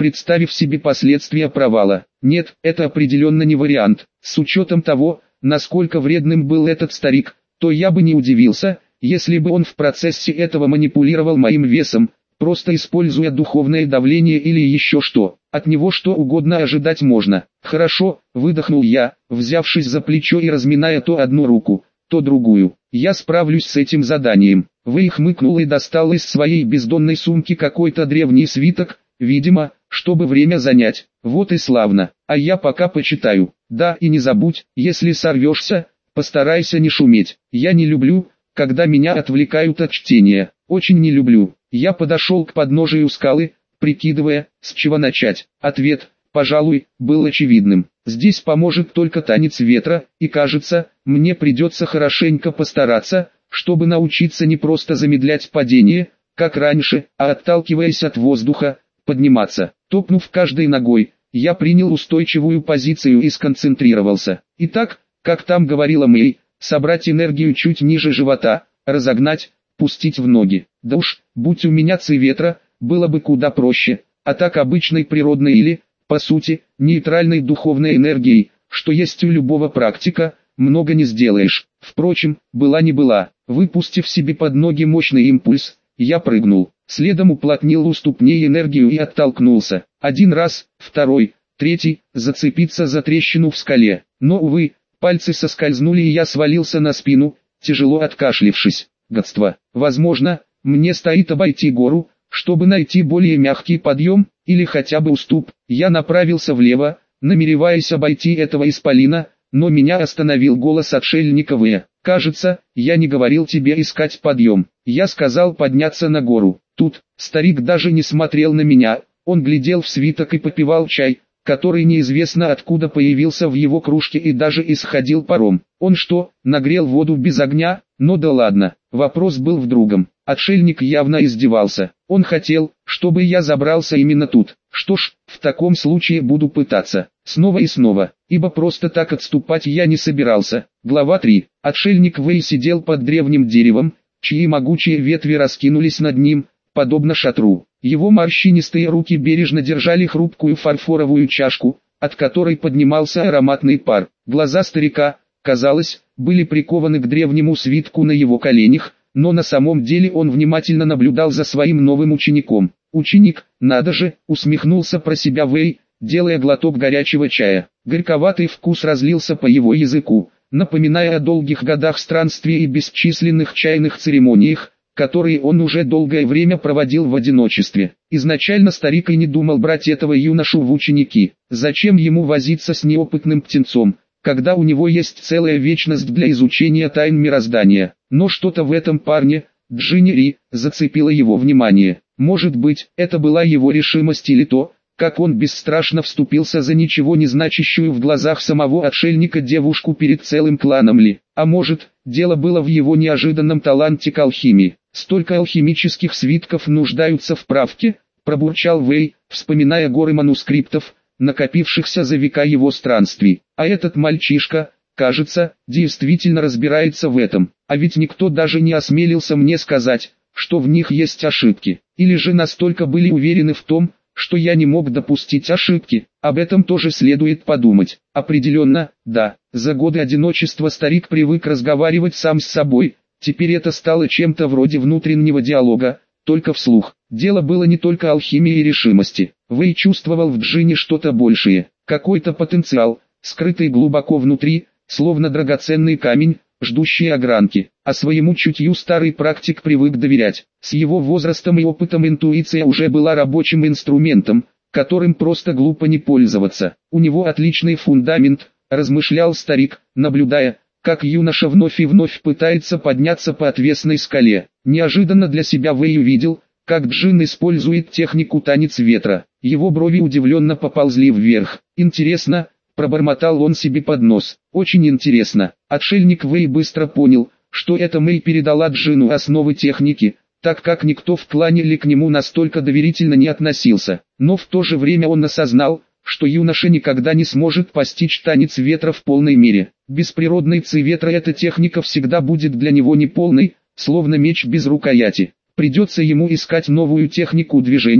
представив себе последствия провала. Нет, это определенно не вариант. С учетом того, насколько вредным был этот старик, то я бы не удивился, если бы он в процессе этого манипулировал моим весом, просто используя духовное давление или еще что. От него что угодно ожидать можно. Хорошо, выдохнул я, взявшись за плечо и разминая то одну руку, то другую. Я справлюсь с этим заданием. Вэй хмыкнул и достал из своей бездонной сумки какой-то древний свиток, видимо, чтобы время занять. Вот и славно. А я пока почитаю. Да, и не забудь, если сорвешься, постарайся не шуметь. Я не люблю, когда меня отвлекают от чтения. Очень не люблю. Я подошел к подножию скалы, прикидывая, с чего начать. Ответ, пожалуй, был очевидным. Здесь поможет только танец ветра, и кажется, мне придется хорошенько постараться, чтобы научиться не просто замедлять падение, как раньше, а отталкиваясь от воздуха, подниматься. Топнув каждой ногой, я принял устойчивую позицию и сконцентрировался. Итак, как там говорила Мэй, собрать энергию чуть ниже живота, разогнать, пустить в ноги. Да уж, будь у меня ци ветра, было бы куда проще, а так обычной природной или, по сути, нейтральной духовной энергией, что есть у любого практика, много не сделаешь. Впрочем, была не была. Выпустив себе под ноги мощный импульс, я прыгнул. Следом уплотнил у ступней энергию и оттолкнулся. Один раз, второй, третий, зацепиться за трещину в скале. Но, увы, пальцы соскользнули и я свалился на спину, тяжело откашлившись. Гадство. Возможно, мне стоит обойти гору, чтобы найти более мягкий подъем, или хотя бы уступ. Я направился влево, намереваясь обойти этого исполина, но меня остановил голос отшельника В. «Кажется, я не говорил тебе искать подъем. Я сказал подняться на гору». Тут, старик даже не смотрел на меня, он глядел в свиток и попивал чай, который неизвестно откуда появился в его кружке и даже исходил паром. Он что, нагрел воду без огня? Но да ладно, вопрос был в другом. Отшельник явно издевался. Он хотел, чтобы я забрался именно тут. Что ж, в таком случае буду пытаться. Снова и снова, ибо просто так отступать я не собирался. Глава три. Отшельник Вэй сидел под древним деревом, чьи могучие ветви раскинулись над ним, подобно шатру. Его морщинистые руки бережно держали хрупкую фарфоровую чашку, от которой поднимался ароматный пар. Глаза старика, казалось, были прикованы к древнему свитку на его коленях, но на самом деле он внимательно наблюдал за своим новым учеником. «Ученик, надо же!» — усмехнулся про себя Вэй, делая глоток горячего чая. Горьковатый вкус разлился по его языку, напоминая о долгих годах странствий и бесчисленных чайных церемониях, которые он уже долгое время проводил в одиночестве. Изначально старик и не думал брать этого юношу в ученики. Зачем ему возиться с неопытным птенцом, когда у него есть целая вечность для изучения тайн мироздания? Но что-то в этом парне, Джинни Ри, зацепило его внимание. Может быть, это была его решимость или то, как он бесстрашно вступился за ничего не значащую в глазах самого отшельника девушку перед целым кланом Ли. А может, дело было в его неожиданном таланте к алхимии. «Столько алхимических свитков нуждаются в правке», — пробурчал Вэй, вспоминая горы манускриптов, накопившихся за века его странствий. А этот мальчишка, кажется, действительно разбирается в этом. А ведь никто даже не осмелился мне сказать, что в них есть ошибки. Или же настолько были уверены в том, что я не мог допустить ошибки. Об этом тоже следует подумать. Определенно, да, за годы одиночества старик привык разговаривать сам с собой. Теперь это стало чем-то вроде внутреннего диалога, только вслух. Дело было не только алхимии и решимости. Вэй чувствовал в Джинни что-то большее, какой-то потенциал, скрытый глубоко внутри, словно драгоценный камень, ждущий огранки. А своему чутью старый практик привык доверять. С его возрастом и опытом интуиция уже была рабочим инструментом, которым просто глупо не пользоваться. У него отличный фундамент, размышлял старик, наблюдая, как юноша вновь и вновь пытается подняться по отвесной скале. Неожиданно для себя Вэй увидел, как Джин использует технику танец ветра. Его брови удивленно поползли вверх. «Интересно», — пробормотал он себе под нос. «Очень интересно». Отшельник Вэй быстро понял, что это Мэй передала Джину основы техники, так как никто в клане Ли к нему настолько доверительно не относился. Но в то же время он осознал, что юноша никогда не сможет постичь танец ветра в полной мере. Без природной ци ветра эта техника всегда будет для него неполной, словно меч без рукояти. Придется ему искать новую технику движения,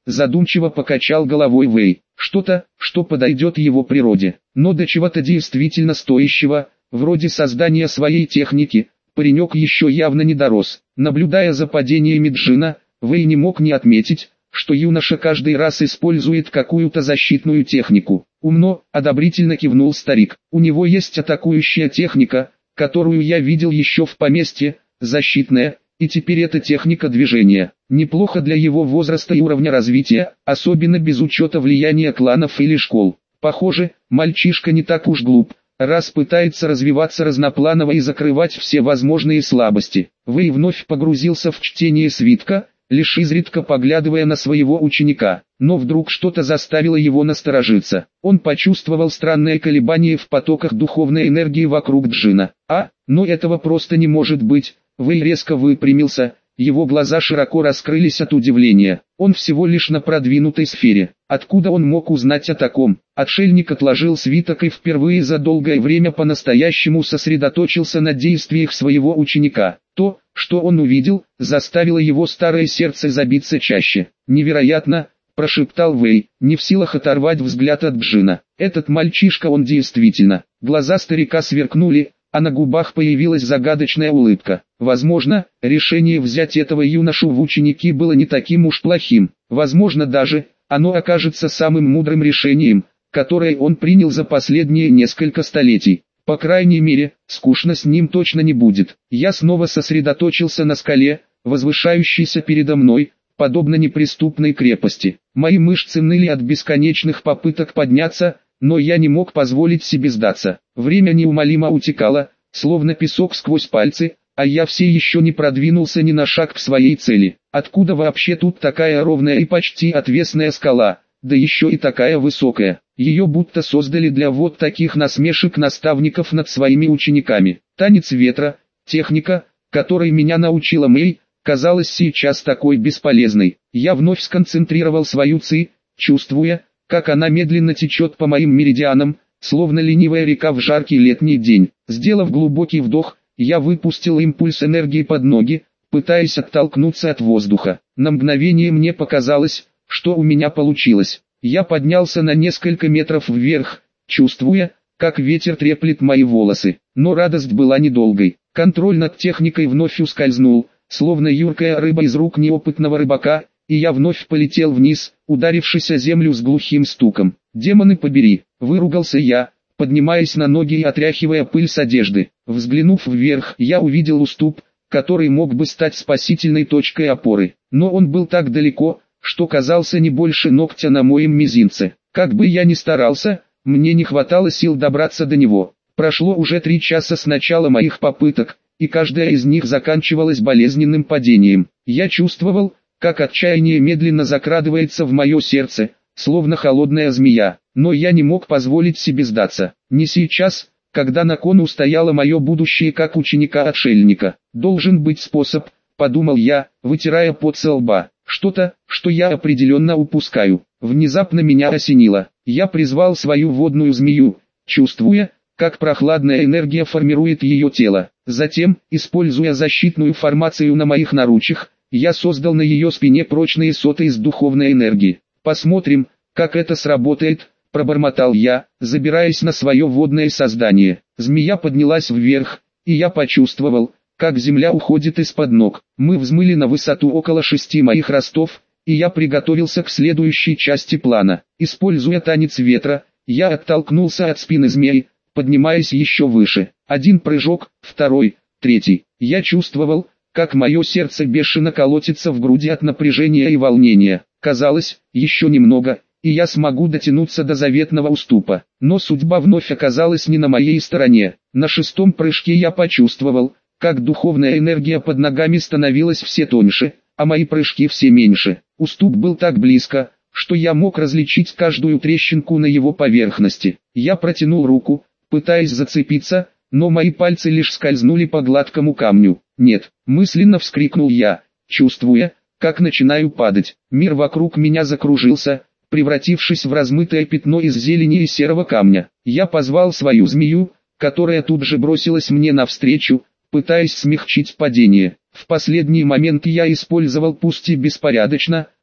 задумчиво покачал головой Вэй. Что-то, что подойдет его природе, но до чего-то действительно стоящего, вроде создания своей техники, паренек еще явно не дорос. Наблюдая за падениями Джина, Вэй не мог не отметить, что юноша каждый раз использует какую-то защитную технику. Умно, одобрительно кивнул старик. У него есть атакующая техника, которую я видел еще в поместье, защитная, и теперь это техника движения. Неплохо для его возраста и уровня развития, особенно без учета влияния кланов или школ. Похоже, мальчишка не так уж глуп, раз пытается развиваться разнопланово и закрывать все возможные слабости. Вэй вновь погрузился в чтение свитка, лишь изредка поглядывая на своего ученика, но вдруг что-то заставило его насторожиться. Он почувствовал странное колебание в потоках духовной энергии вокруг Джина. А, но этого просто не может быть. Вэй резко выпрямился, его глаза широко раскрылись от удивления. Он всего лишь на продвинутой сфере. Откуда он мог узнать о таком? Отшельник отложил свиток и впервые за долгое время по-настоящему сосредоточился на действиях своего ученика. То, что он увидел, заставило его старое сердце забиться чаще. «Невероятно!» – прошептал Вэй, не в силах оторвать взгляд от Джина. «Этот мальчишка, он действительно...» Глаза старика сверкнули, а на губах появилась загадочная улыбка. Возможно, решение взять этого юношу в ученики было не таким уж плохим. Возможно даже, оно окажется самым мудрым решением, которое он принял за последние несколько столетий. По крайней мере, скучно с ним точно не будет. Я снова сосредоточился на скале, возвышающейся передо мной, подобно неприступной крепости. Мои мышцы ныли от бесконечных попыток подняться, но я не мог позволить себе сдаться. Время неумолимо утекало, словно песок сквозь пальцы, а я все еще не продвинулся ни на шаг к своей цели. Откуда вообще тут такая ровная и почти отвесная скала, да еще и такая высокая? Ее будто создали для вот таких насмешек наставников над своими учениками. Танец ветра, техника, которой меня научила Мэй, казалась сейчас такой бесполезной. Я вновь сконцентрировал свою ци, чувствуя, как она медленно течет по моим меридианам, словно ленивая река в жаркий летний день. Сделав глубокий вдох, я выпустил импульс энергии под ноги, пытаясь оттолкнуться от воздуха. На мгновение мне показалось, что у меня получилось. Я поднялся на несколько метров вверх, чувствуя, как ветер треплет мои волосы. Но радость была недолгой. Контроль над техникой вновь ускользнул, словно юркая рыба из рук неопытного рыбака, и я вновь полетел вниз, ударившись о землю с глухим стуком. «Демоны побери!» – выругался я, поднимаясь на ноги и отряхивая пыль с одежды. Взглянув вверх, я увидел уступ, который мог бы стать спасительной точкой опоры. Но он был так далеко, что казался не больше ногтя на моем мизинце. Как бы я ни старался, мне не хватало сил добраться до него. Прошло уже три часа с начала моих попыток, и каждая из них заканчивалась болезненным падением. Я чувствовал, как отчаяние медленно закрадывается в мое сердце, словно холодная змея. Но я не мог позволить себе сдаться. Не сейчас, когда на кону стояло мое будущее как ученика-отшельника. Должен быть способ, подумал я, вытирая пот со лба. Что-то, что я определенно упускаю. Внезапно меня осенило. Я призвал свою водную змею, чувствуя, как прохладная энергия формирует ее тело. Затем, используя защитную формацию на моих наручах, я создал на ее спине прочные соты из духовной энергии. «Посмотрим, как это сработает», — пробормотал я, забираясь на свое водное создание. Змея поднялась вверх, и я почувствовал, как земля уходит из-под ног. Мы взмыли на высоту около шести моих ростов, и я приготовился к следующей части плана. Используя танец ветра, я оттолкнулся от спины змеи, поднимаясь еще выше. Один прыжок, второй, третий. Я чувствовал, как мое сердце бешено колотится в груди от напряжения и волнения. Казалось, еще немного, и я смогу дотянуться до заветного уступа. Но судьба вновь оказалась не на моей стороне. На шестом прыжке я почувствовал, как духовная энергия под ногами становилась все тоньше, а мои прыжки все меньше. Уступ был так близко, что я мог различить каждую трещинку на его поверхности. Я протянул руку, пытаясь зацепиться, но мои пальцы лишь скользнули по гладкому камню. «Нет!» – мысленно вскрикнул я, чувствуя, как начинаю падать. Мир вокруг меня закружился, превратившись в размытое пятно из зелени и серого камня. Я позвал свою змею, которая тут же бросилась мне навстречу, пытаясь смягчить падение. В последний момент я использовал пусть и беспорядочно,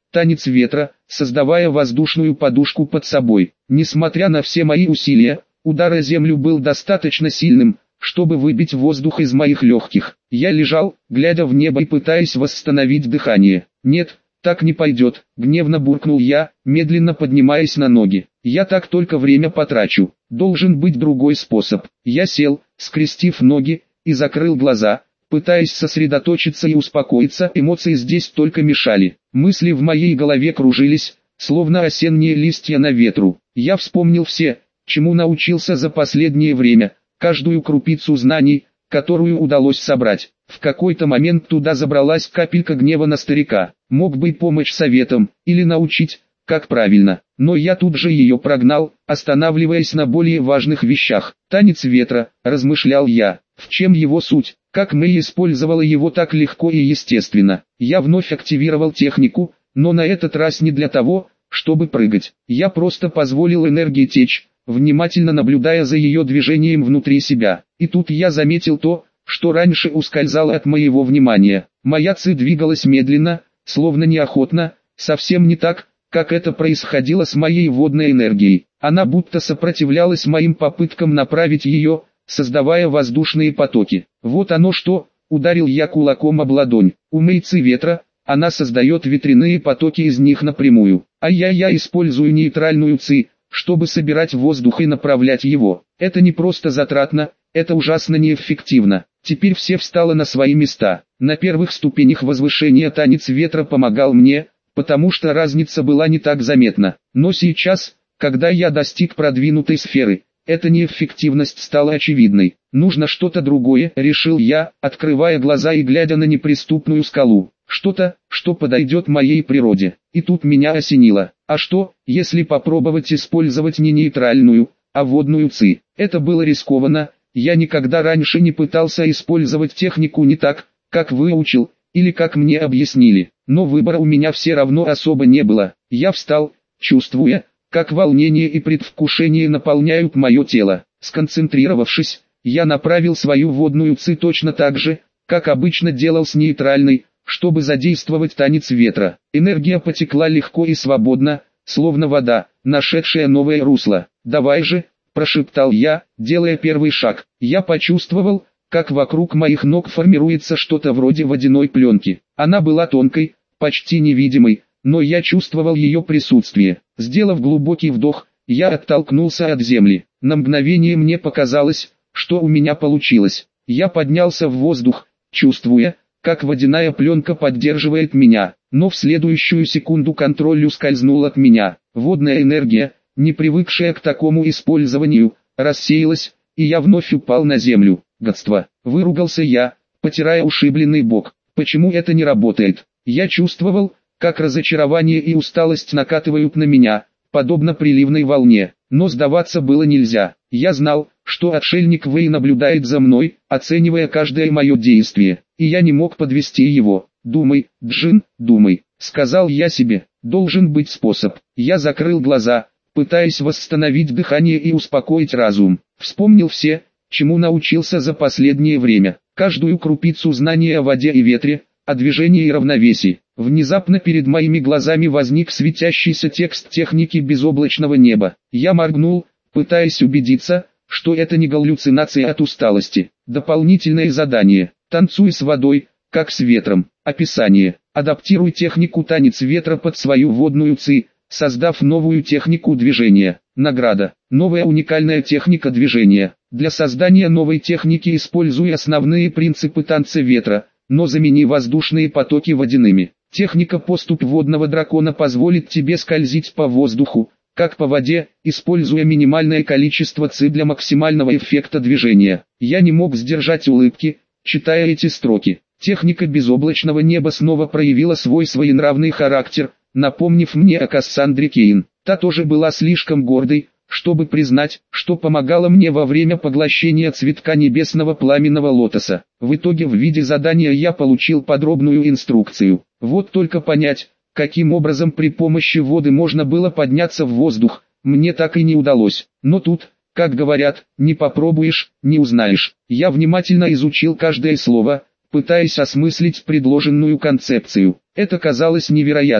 танец ветра, создавая воздушную подушку под собой. Несмотря на все мои усилия, удар о землю был достаточно сильным, чтобы выбить воздух из моих легких. Я лежал, глядя в небо и пытаясь восстановить дыхание. «Нет, так не пойдет», — гневно буркнул я, медленно поднимаясь на ноги. «Я так только время потрачу. Должен быть другой способ». Я сел, скрестив ноги, и закрыл глаза, пытаясь сосредоточиться и успокоиться. Эмоции здесь только мешали. Мысли в моей голове кружились, словно осенние листья на ветру. Я вспомнил все, чему научился за последнее время, каждую крупицу знаний, которую удалось собрать. В какой-то момент туда забралась капелька гнева на старика. Мог бы помочь советом, или научить, как правильно. Но я тут же ее прогнал, останавливаясь на более важных вещах. «Танец ветра», — размышлял я. В чем его суть? Как Мэй использовала его так легко и естественно. Я вновь активировал технику, но на этот раз не для того, чтобы прыгать. Я просто позволил энергии течь, внимательно наблюдая за ее движением внутри себя. И тут я заметил то, что раньше ускользало от моего внимания. Моя ци двигалась медленно, словно неохотно, совсем не так, как это происходило с моей водной энергией. Она будто сопротивлялась моим попыткам направить ее, создавая воздушные потоки. «Вот оно что!» — ударил я кулаком об ладонь. «У Мэй ци ветра, она создает ветряные потоки из них напрямую. А я я использую нейтральную ци, чтобы собирать воздух и направлять его. Это не просто затратно, это ужасно неэффективно». Теперь все встало на свои места. На первых ступенях возвышения танец ветра помогал мне, потому что разница была не так заметна. Но сейчас, когда я достиг продвинутой сферы, эта неэффективность стала очевидной. «Нужно что-то другое», — решил я, открывая глаза и глядя на неприступную скалу. Что-то, что подойдет моей природе. И тут меня осенило. А что, если попробовать использовать не нейтральную, а водную ци? Это было рискованно. Я никогда раньше не пытался использовать технику не так, как выучил, или как мне объяснили. Но выбора у меня все равно особо не было. Я встал, чувствуя, как волнение и предвкушение наполняют мое тело. Сконцентрировавшись, я направил свою водную ци точно так же, как обычно делал с нейтральной, чтобы задействовать танец ветра. Энергия потекла легко и свободно, словно вода, нашедшая новое русло. «Давай же», — прошептал я, делая первый шаг. Я почувствовал, как вокруг моих ног формируется что-то вроде водяной пленки. Она была тонкой, почти невидимой, но я чувствовал ее присутствие. Сделав глубокий вдох, я оттолкнулся от земли. На мгновение мне показалось, что у меня получилось. Я поднялся в воздух, чувствуя, как водяная пленка поддерживает меня, но в следующую секунду контроль ускользнул от меня. Водная энергия, не привыкшая к такому использованию, рассеялась, и я вновь упал на землю. «Гадство!» — выругался я, потирая ушибленный бок. «Почему это не работает?» Я чувствовал, как разочарование и усталость накатывают на меня, подобно приливной волне. Но сдаваться было нельзя. Я знал, что отшельник Вэй наблюдает за мной, оценивая каждое мое действие, и я не мог подвести его. «Думай, Джин, думай», — сказал я себе, — «должен быть способ». Я закрыл глаза, пытаясь восстановить дыхание и успокоить разум. Вспомнил все, чему научился за последнее время, каждую крупицу знания о воде и ветре, о движении и равновесии. Внезапно перед моими глазами возник светящийся текст техники безоблачного неба. Я моргнул, пытаясь убедиться, что это не галлюцинация от усталости. Дополнительное задание. Танцуй с водой, как с ветром. Описание. Адаптируй технику танец ветра под свою водную ци, создав новую технику движения. Награда. Новая уникальная техника движения. Для создания новой техники используй основные принципы танца ветра, но замени воздушные потоки водяными. Техника поступь водного дракона позволит тебе скользить по воздуху, как по воде, используя минимальное количество ци для максимального эффекта движения. Я не мог сдержать улыбки, читая эти строки. Техника безоблачного неба снова проявила свой своенравный характер, напомнив мне о Кассандре Кейн. Та тоже была слишком гордой, чтобы признать, что помогала мне во время поглощения цветка небесного пламенного лотоса. В итоге в виде задания я получил подробную инструкцию. Вот только понять, каким образом при помощи воды можно было подняться в воздух, мне так и не удалось. Но тут, как говорят, не попробуешь, не узнаешь. Я внимательно изучил каждое слово, пытаясь осмыслить предложенную концепцию. Это казалось невероятным,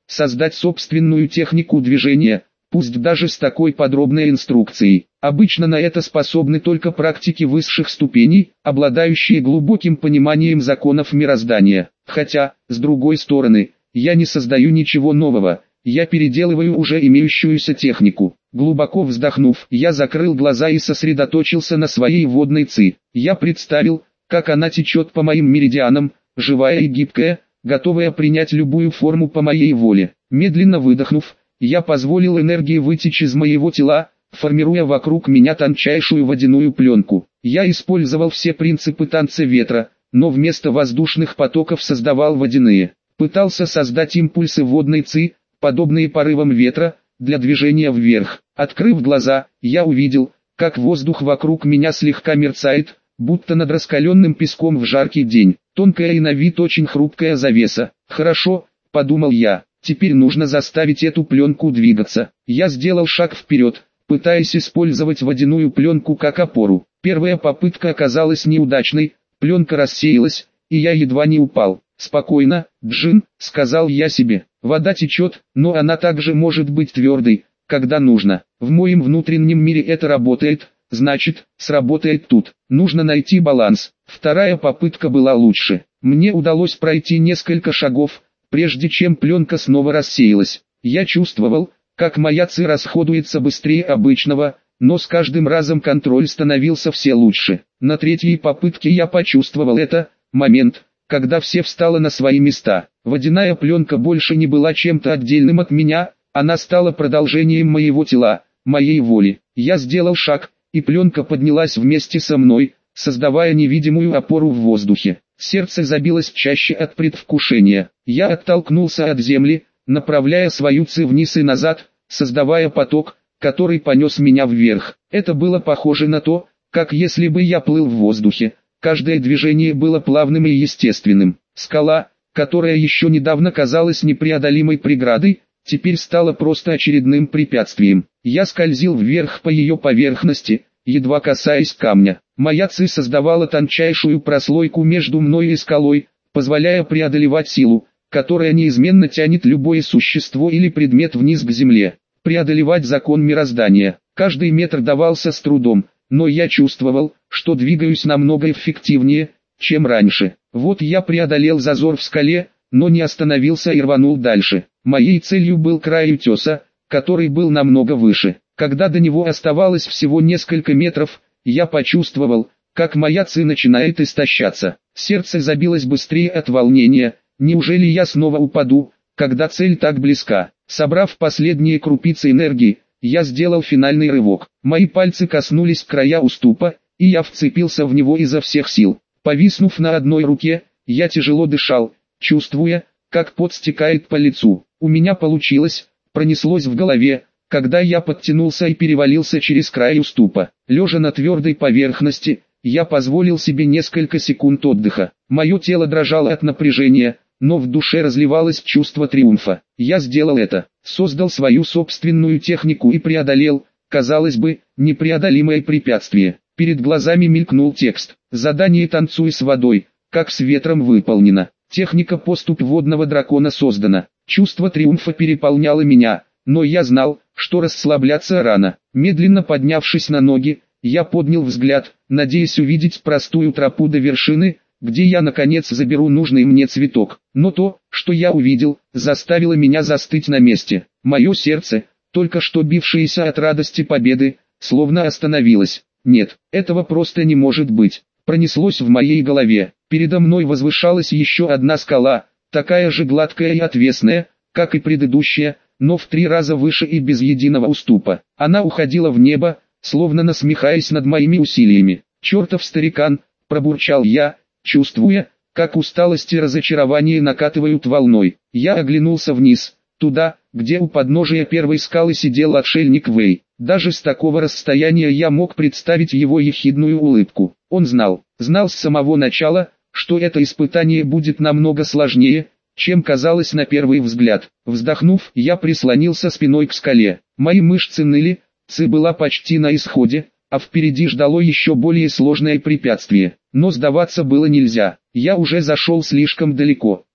создать собственную технику движения, пусть даже с такой подробной инструкцией. Обычно на это способны только практики высших ступеней, обладающие глубоким пониманием законов мироздания. Хотя, с другой стороны, я не создаю ничего нового, я переделываю уже имеющуюся технику. Глубоко вздохнув, я закрыл глаза и сосредоточился на своей водной ци. Я представил, как она течет по моим меридианам, живая и гибкая, готовая принять любую форму по моей воле. Медленно выдохнув, я позволил энергии вытечь из моего тела, формируя вокруг меня тончайшую водяную пленку. Я использовал все принципы танца ветра, но вместо воздушных потоков создавал водяные. Пытался создать импульсы водной ци, подобные порывам ветра, для движения вверх. Открыв глаза, я увидел, как воздух вокруг меня слегка мерцает, будто над раскаленным песком в жаркий день. Тонкая и на вид очень хрупкая завеса. Хорошо, подумал я, теперь нужно заставить эту пленку двигаться. Я сделал шаг вперед, пытаясь использовать водяную пленку как опору. Первая попытка оказалась неудачной, пленка рассеялась, и я едва не упал. «Спокойно, Джин», — сказал я себе, — «вода течет, но она также может быть твердой, когда нужно. В моем внутреннем мире это работает, значит, сработает тут. Нужно найти баланс». Вторая попытка была лучше. Мне удалось пройти несколько шагов, прежде чем пленка снова рассеялась. Я чувствовал, как моя ци расходуется быстрее обычного, но с каждым разом контроль становился все лучше. На третьей попытке я почувствовал это, момент, когда все встало на свои места. Водяная пленка больше не была чем-то отдельным от меня, она стала продолжением моего тела, моей воли. Я сделал шаг, и пленка поднялась вместе со мной, создавая невидимую опору в воздухе. Сердце забилось чаще от предвкушения. Я оттолкнулся от земли, направляя свою ци вниз и назад, создавая поток, который понес меня вверх. Это было похоже на то, как если бы я плыл в воздухе. Каждое движение было плавным и естественным. Скала, которая еще недавно казалась непреодолимой преградой, теперь стала просто очередным препятствием. Я скользил вверх по ее поверхности, едва касаясь камня. Моя ци создавала тончайшую прослойку между мной и скалой, позволяя преодолевать силу, которая неизменно тянет любое существо или предмет вниз к земле. Преодолевать закон мироздания. Каждый метр давался с трудом, но я чувствовал, что двигаюсь намного эффективнее, чем раньше. Вот я преодолел зазор в скале, но не остановился и рванул дальше. Моей целью был край утеса, который был намного выше. Когда до него оставалось всего несколько метров, я почувствовал, как моя ци начинает истощаться. Сердце забилось быстрее от волнения. Неужели я снова упаду, когда цель так близка? Собрав последние крупицы энергии, я сделал финальный рывок. Мои пальцы коснулись края уступа, и я вцепился в него изо всех сил. Повиснув на одной руке, я тяжело дышал, чувствуя, как пот стекает по лицу. У меня получилось, пронеслось в голове, когда я подтянулся и перевалился через край уступа. Лежа на твердой поверхности, я позволил себе несколько секунд отдыха. Мое тело дрожало от напряжения, но в душе разливалось чувство триумфа. Я сделал это, создал свою собственную технику и преодолел, казалось бы, непреодолимое препятствие. Перед глазами мелькнул текст. Задание «Танцуй с водой», как с ветром выполнено. Техника «Поступь водного дракона» создана. Чувство триумфа переполняло меня, но я знал, что расслабляться рано. Медленно поднявшись на ноги, я поднял взгляд, надеясь увидеть простую тропу до вершины, где я наконец заберу нужный мне цветок. Но то, что я увидел, заставило меня застыть на месте. Мое сердце, только что бившееся от радости победы, словно остановилось. Нет, этого просто не может быть. Пронеслось в моей голове. Передо мной возвышалась еще одна скала, такая же гладкая и отвесная, как и предыдущая, но в три раза выше и без единого уступа. Она уходила в небо, словно насмехаясь над моими усилиями. «Чертов старикан», — пробурчал я, чувствуя, как усталость и разочарование накатывают волной. Я оглянулся вниз, туда, где у подножия первой скалы сидел отшельник Вэй. Даже с такого расстояния я мог представить его ехидную улыбку. Он знал, знал с самого начала, что это испытание будет намного сложнее, чем казалось на первый взгляд. Вздохнув, я прислонился спиной к скале. Мои мышцы ныли, ци была почти на исходе, а впереди ждало еще более сложное препятствие. Но сдаваться было нельзя. Я уже зашел слишком далеко.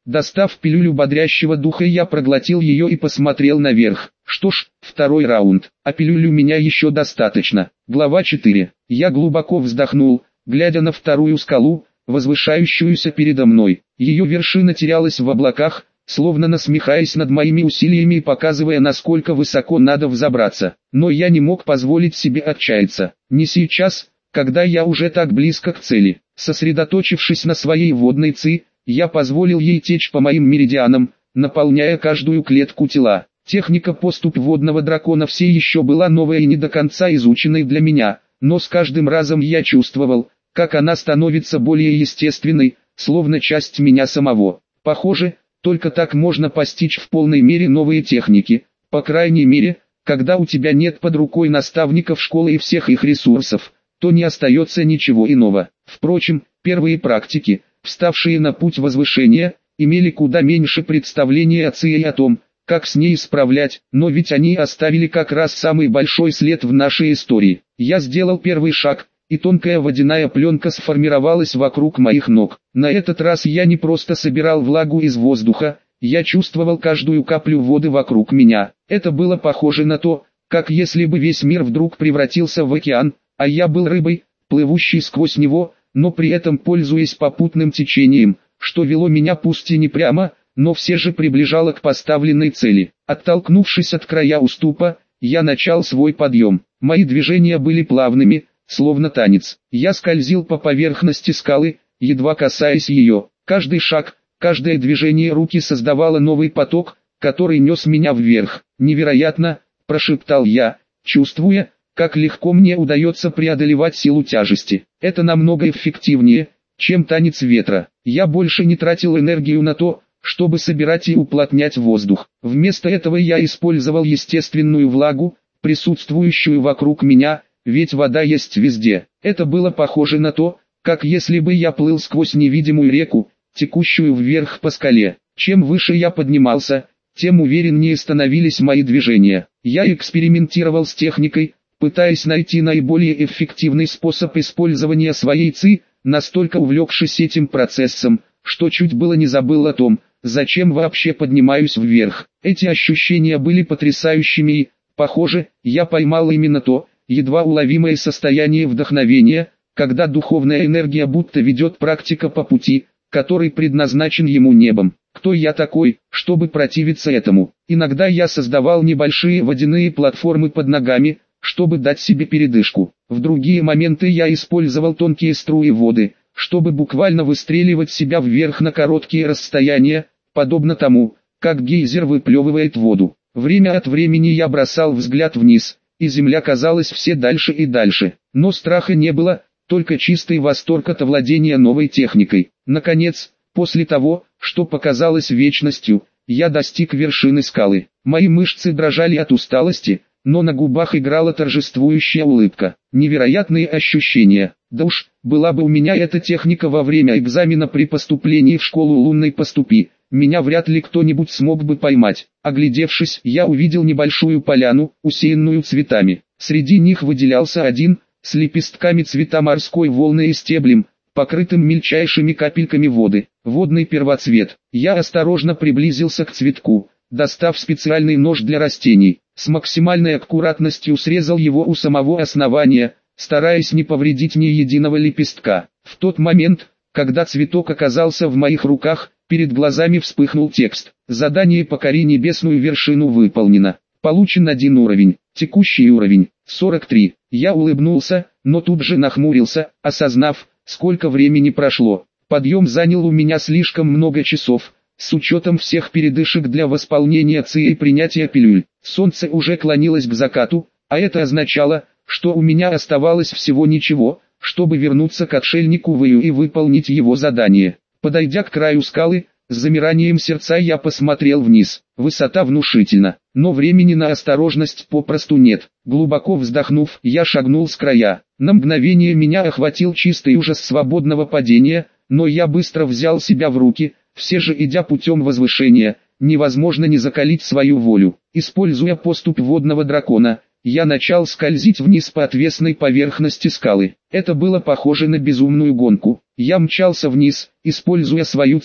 Достав пилюлю бодрящего духа, я проглотил ее и посмотрел наверх. Что ж, второй раунд, а пилюлю меня еще достаточно. Глава четыре. Я глубоко вздохнул, глядя на вторую скалу, возвышающуюся передо мной. Ее вершина терялась в облаках, словно насмехаясь над моими усилиями и показывая, насколько высоко надо взобраться. Но я не мог позволить себе отчаяться. Не сейчас, когда я уже так близко к цели. Сосредоточившись на своей водной ци, я позволил ей течь по моим меридианам, наполняя каждую клетку тела. Техника поступь водного дракона все еще была новая и не до конца изученной для меня, но с каждым разом я чувствовал, как она становится более естественной, словно часть меня самого. Похоже, только так можно постичь в полной мере новые техники, по крайней мере, когда у тебя нет под рукой наставников школы и всех их ресурсов, то не остается ничего иного. Впрочем, первые практики, вставшие на путь возвышения, имели куда меньше представления о ци и о том, как с ней справлять, но ведь они оставили как раз самый большой след в нашей истории. Я сделал первый шаг, и тонкая водяная пленка сформировалась вокруг моих ног. На этот раз я не просто собирал влагу из воздуха, я чувствовал каждую каплю воды вокруг меня. Это было похоже на то, как если бы весь мир вдруг превратился в океан, а я был рыбой, плывущей сквозь него, но при этом пользуясь попутным течением, что вело меня пусть и не прямо, но все же приближало к поставленной цели. Оттолкнувшись от края уступа, я начал свой подъем. Мои движения были плавными, словно танец. Я скользил по поверхности скалы, едва касаясь ее. Каждый шаг, каждое движение руки создавало новый поток, который нес меня вверх. «Невероятно!» – прошептал я, чувствуя, как легко мне удается преодолевать силу тяжести. Это намного эффективнее, чем танец ветра. Я больше не тратил энергию на то, чтобы собирать и уплотнять воздух. Вместо этого я использовал естественную влагу, присутствующую вокруг меня, ведь вода есть везде. Это было похоже на то, как если бы я плыл сквозь невидимую реку, текущую вверх по скале. Чем выше я поднимался, тем увереннее становились мои движения. Я экспериментировал с техникой, пытаясь найти наиболее эффективный способ использования своей ци, настолько увлекшись этим процессом, что чуть было не забыл о том, зачем вообще поднимаюсь вверх. Эти ощущения были потрясающими и, похоже, я поймал именно то, едва уловимое состояние вдохновения, когда духовная энергия будто ведет практика по пути, который предназначен ему небом. Кто я такой, чтобы противиться этому? Иногда я создавал небольшие водяные платформы под ногами, чтобы дать себе передышку. В другие моменты я использовал тонкие струи воды, чтобы буквально выстреливать себя вверх на короткие расстояния, подобно тому, как гейзер выплевывает воду. Время от времени я бросал взгляд вниз, и земля казалась все дальше и дальше. Но страха не было, только чистый восторг от овладения новой техникой. Наконец, после того, что показалось вечностью, я достиг вершины скалы. Мои мышцы дрожали от усталости, но на губах играла торжествующая улыбка. Невероятные ощущения. Да уж, была бы у меня эта техника во время экзамена при поступлении в школу лунной поступи, меня вряд ли кто-нибудь смог бы поймать. Оглядевшись, я увидел небольшую поляну, усеянную цветами. Среди них выделялся один, с лепестками цвета морской волны и стеблем, покрытым мельчайшими капельками воды. Водный первоцвет. Я осторожно приблизился к цветку, достав специальный нож для растений. С максимальной аккуратностью срезал его у самого основания, стараясь не повредить ни единого лепестка. В тот момент, когда цветок оказался в моих руках, перед глазами вспыхнул текст. Задание «Покори небесную вершину» выполнено. Получен один уровень. Текущий уровень – сорок три. Я улыбнулся, но тут же нахмурился, осознав, сколько времени прошло. Подъем занял у меня слишком много часов, с учетом всех передышек для восполнения ци и принятия пилюль. Солнце уже клонилось к закату, а это означало, что у меня оставалось всего ничего, чтобы вернуться к отшельнику Вэю и выполнить его задание. Подойдя к краю скалы, с замиранием сердца я посмотрел вниз. Высота внушительна, но времени на осторожность попросту нет. Глубоко вздохнув, я шагнул с края. На мгновение меня охватил чистый ужас свободного падения, но я быстро взял себя в руки. Все же, идя путем возвышения, невозможно не закалить свою волю. Используя поступь водного дракона, я начал скользить вниз по отвесной поверхности скалы. Это было похоже на безумную гонку. Я мчался вниз, используя свою ци,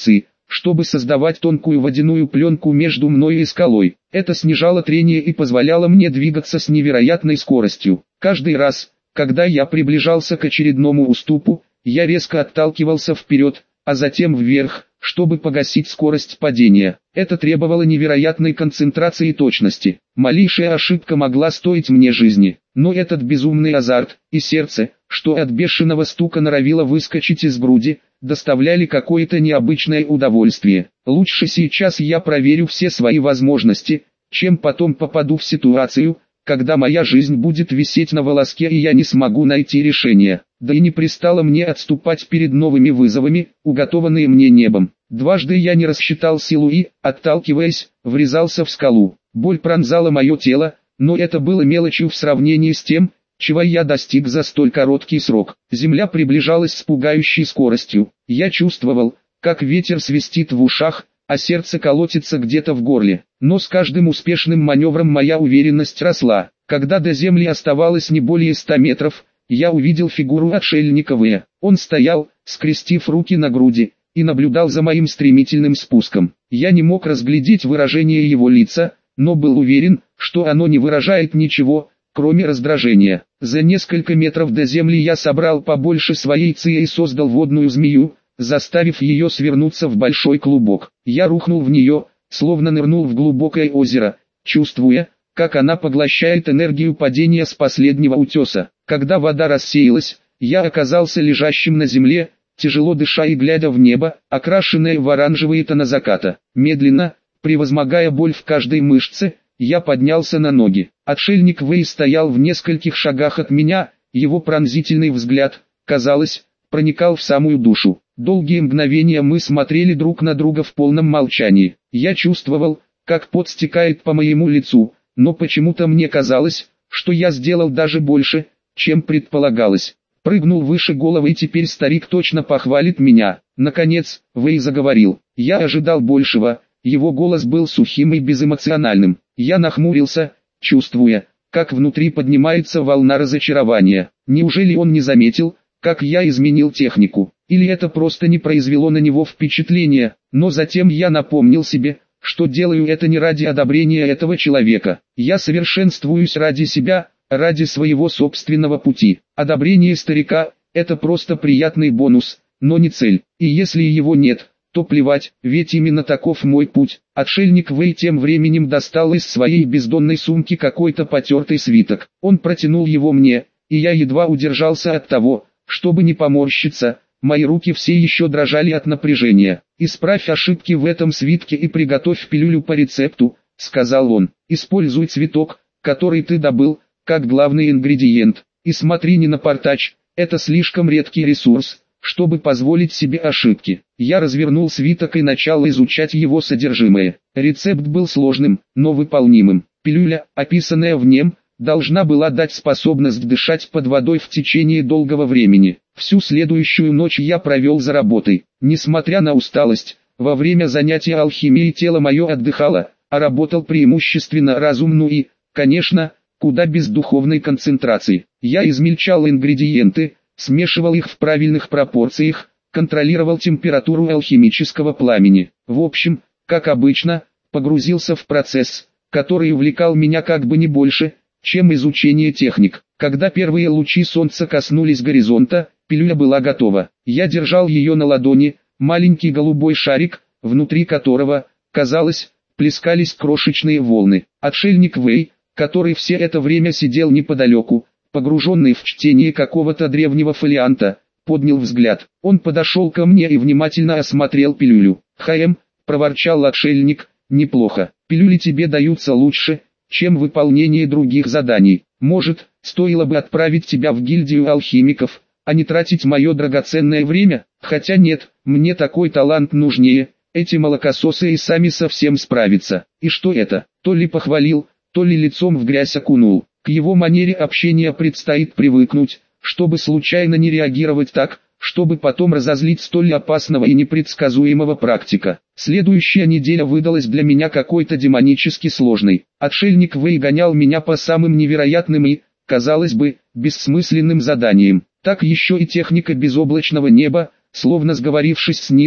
чтобы создавать тонкую водяную пленку между мной и скалой. Это снижало трение и позволяло мне двигаться с невероятной скоростью. Каждый раз, когда я приближался к очередному уступу, я резко отталкивался вперед, а затем вверх, чтобы погасить скорость падения. Это требовало невероятной концентрации и точности. Малейшая ошибка могла стоить мне жизни. Но этот безумный азарт и сердце, что от бешеного стука норовило выскочить из груди, доставляли какое-то необычное удовольствие. Лучше сейчас я проверю все свои возможности, чем потом попаду в ситуацию, когда моя жизнь будет висеть на волоске и я не смогу найти решение. Да и не пристало мне отступать перед новыми вызовами, уготованные мне небом. Дважды я не рассчитал силу и, отталкиваясь, врезался в скалу. Боль пронзала мое тело, но это было мелочью в сравнении с тем, чего я достиг за столь короткий срок. Земля приближалась с пугающей скоростью. Я чувствовал, как ветер свистит в ушах, а сердце колотится где-то в горле. Но с каждым успешным маневром моя уверенность росла. Когда до земли оставалось не более ста метров, я увидел фигуру отшельника В. Он стоял, скрестив руки на груди, и наблюдал за моим стремительным спуском. Я не мог разглядеть выражение его лица, но был уверен, что оно не выражает ничего, кроме раздражения. За несколько метров до земли я собрал побольше своей ци и создал водную змею, заставив ее свернуться в большой клубок. Я рухнул в нее, словно нырнул в глубокое озеро, чувствуя, как она поглощает энергию падения с последнего утеса. Когда вода рассеялась, я оказался лежащим на земле, тяжело дыша и глядя в небо, окрашенное в оранжевые тона заката. Медленно, превозмогая боль в каждой мышце, я поднялся на ноги. Отшельник Вэй стоял в нескольких шагах от меня, его пронзительный взгляд, казалось, проникал в самую душу. Долгие мгновения мы смотрели друг на друга в полном молчании. Я чувствовал, как пот стекает по моему лицу, но почему-то мне казалось, что я сделал даже больше, чем предполагалось. Прыгнул выше головы и теперь старик точно похвалит меня. Наконец, Вэй заговорил. Я ожидал большего, его голос был сухим и безэмоциональным. Я нахмурился, чувствуя, как внутри поднимается волна разочарования. Неужели он не заметил, как я изменил технику? Или это просто не произвело на него впечатления? Но затем я напомнил себе, что делаю это не ради одобрения этого человека. Я совершенствуюсь ради себя, ради своего собственного пути. Одобрение старика – это просто приятный бонус, но не цель. И если его нет, то плевать, ведь именно таков мой путь. Отшельник Вэй тем временем достал из своей бездонной сумки какой-то потертый свиток. Он протянул его мне, и я едва удержался от того, чтобы не поморщиться. Мои руки все еще дрожали от напряжения. «Исправь ошибки в этом свитке и приготовь пилюлю по рецепту», — сказал он. «Используй цветок, который ты добыл, как главный ингредиент. И смотри, не напортачь, это слишком редкий ресурс, чтобы позволить себе ошибки». Я развернул свиток и начал изучать его содержимое. Рецепт был сложным, но выполнимым. Пилюля, описанная в нем, должна была дать способность дышать под водой в течение долгого времени. Всю следующую ночь я провел за работой. Несмотря на усталость, во время занятия алхимией тело мое отдыхало, а работал преимущественно разумно и, конечно, куда без духовной концентрации. Я измельчал ингредиенты, смешивал их в правильных пропорциях, контролировал температуру алхимического пламени. В общем, как обычно, погрузился в процесс, который увлекал меня как бы не больше, чем изучение техник. Когда первые лучи солнца коснулись горизонта, пилюля была готова. Я держал ее на ладони, маленький голубой шарик, внутри которого, казалось, плескались крошечные волны. Отшельник Вэй, который все это время сидел неподалеку, погруженный в чтение какого-то древнего фолианта, поднял взгляд. Он подошел ко мне и внимательно осмотрел пилюлю. «Хаэм», — проворчал отшельник, — «неплохо. Пилюли тебе даются лучше, чем выполнение других заданий. Может, стоило бы отправить тебя в гильдию алхимиков, а не тратить мое драгоценное время? Хотя нет, мне такой талант нужнее, эти молокососы и сами совсем справятся». И что это? То ли похвалил, то ли лицом в грязь окунул. К его манере общения предстоит привыкнуть, чтобы случайно не реагировать так, чтобы потом разозлить столь опасного и непредсказуемого практика. Следующая неделя выдалась для меня какой-то демонически сложной. Отшельник Вэй гонял меня по самым невероятным и, казалось бы, бессмысленным заданиям. Так еще и техника безоблачного неба, словно сговорившись с ним,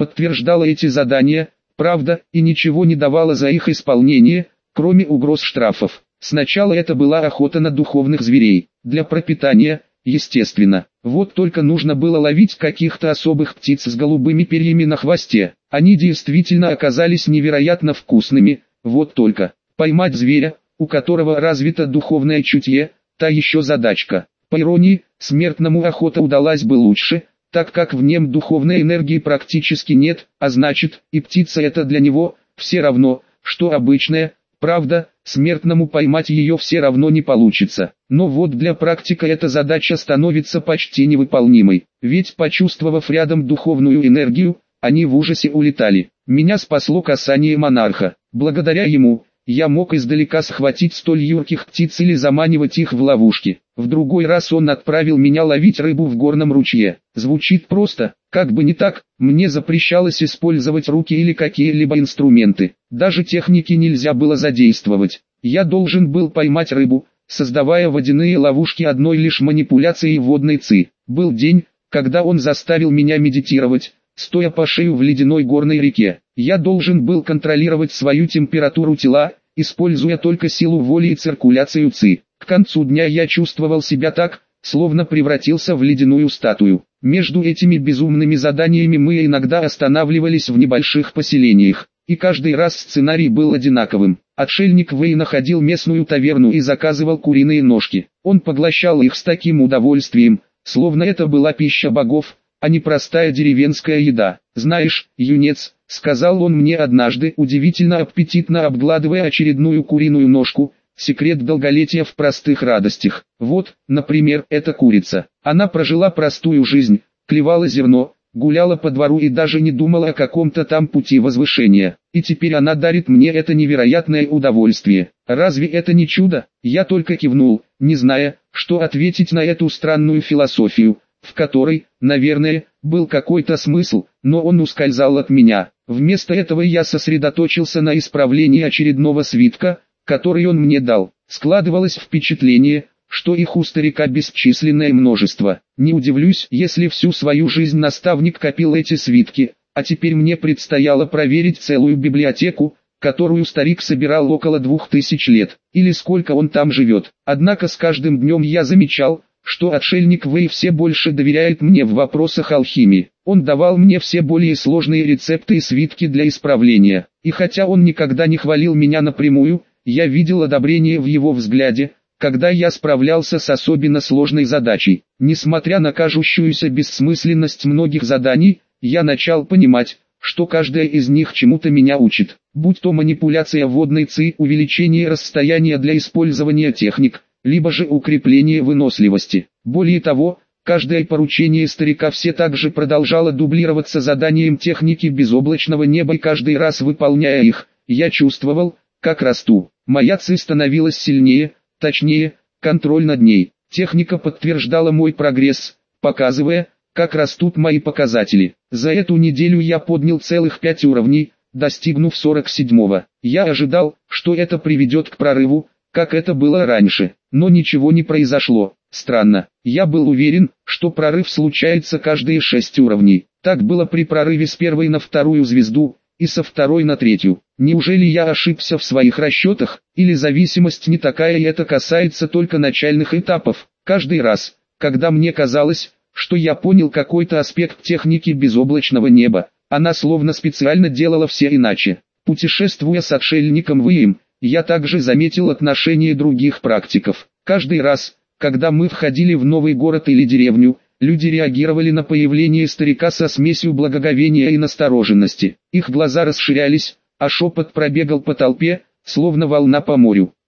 подтверждала эти задания, правда, и ничего не давала за их исполнение, кроме угроз штрафов. Сначала это была охота на духовных зверей, для пропитания, естественно. Вот только нужно было ловить каких-то особых птиц с голубыми перьями на хвосте. Они действительно оказались невероятно вкусными, вот только поймать зверя, у которого развито духовное чутье, та еще задачка. По иронии, смертному охота удалась бы лучше, так как в нем духовной энергии практически нет, а значит, и птица это для него, все равно, что обычная. Правда, смертному поймать ее все равно не получится. Но вот для практика эта задача становится почти невыполнимой. Ведь почувствовав рядом духовную энергию, они в ужасе улетали. Меня спасло касание монарха. Благодаря ему, я мог издалека схватить столь юрких птиц или заманивать их в ловушки. В другой раз он отправил меня ловить рыбу в горном ручье. Звучит просто, как бы не так, мне запрещалось использовать руки или какие-либо инструменты. Даже техники нельзя было задействовать. Я должен был поймать рыбу, создавая водяные ловушки одной лишь манипуляцией водной ци. Был день, когда он заставил меня медитировать, стоя по шею в ледяной горной реке. Я должен был контролировать свою температуру тела, используя только силу воли и циркуляцию ци. К концу дня я чувствовал себя так, словно превратился в ледяную статую. Между этими безумными заданиями мы иногда останавливались в небольших поселениях, и каждый раз сценарий был одинаковым. Отшельник Вэй находил местную таверну и заказывал куриные ножки. Он поглощал их с таким удовольствием, словно это была пища богов, а не простая деревенская еда. «Знаешь, юнец», — сказал он мне однажды, удивительно аппетитно обгладывая очередную куриную ножку, — секрет долголетия в простых радостях. Вот, например, эта курица. Она прожила простую жизнь, клевала зерно, гуляла по двору и даже не думала о каком-то там пути возвышения. И теперь она дарит мне это невероятное удовольствие. Разве это не чудо? Я только кивнул, не зная, что ответить на эту странную философию, в которой, наверное, был какой-то смысл, но он ускользал от меня. Вместо этого я сосредоточился на исправлении очередного свитка, который он мне дал. Складывалось впечатление, что их у старика бесчисленное множество. Не удивлюсь, если всю свою жизнь наставник копил эти свитки, а теперь мне предстояло проверить целую библиотеку, которую старик собирал около двух тысяч лет, или сколько он там живет. Однако с каждым днем я замечал, что отшельник Вэй все больше доверяет мне в вопросах алхимии. Он давал мне все более сложные рецепты и свитки для исправления. И хотя он никогда не хвалил меня напрямую, я видел одобрение в его взгляде, когда я справлялся с особенно сложной задачей. Несмотря на кажущуюся бессмысленность многих заданий, я начал понимать, что каждая из них чему-то меня учит. Будь то манипуляция водной ци, увеличение расстояния для использования техник, либо же укрепление выносливости. Более того, каждое поручение старика все также продолжало дублироваться заданием техники безоблачного неба, и каждый раз выполняя их, я чувствовал, как расту. Моя ци становилась сильнее, точнее, контроль над ней. Техника подтверждала мой прогресс, показывая, как растут мои показатели. За эту неделю я поднял целых пять уровней, достигнув сорок седьмого. Я ожидал, что это приведет к прорыву, как это было раньше, но ничего не произошло. Странно, я был уверен, что прорыв случается каждые шесть уровней. Так было при прорыве с первой на вторую звезду, и со второй на третью. Неужели я ошибся в своих расчетах, или зависимость не такая, и это касается только начальных этапов? Каждый раз, когда мне казалось, что я понял какой-то аспект техники безоблачного неба, она словно специально делала все иначе. Путешествуя с отшельником Вэем, я также заметил отношение других практиков. Каждый раз, когда мы входили в новый город или деревню, люди реагировали на появление старика со смесью благоговения и настороженности. Их глаза расширялись, а шепот пробегал по толпе, словно волна по морю.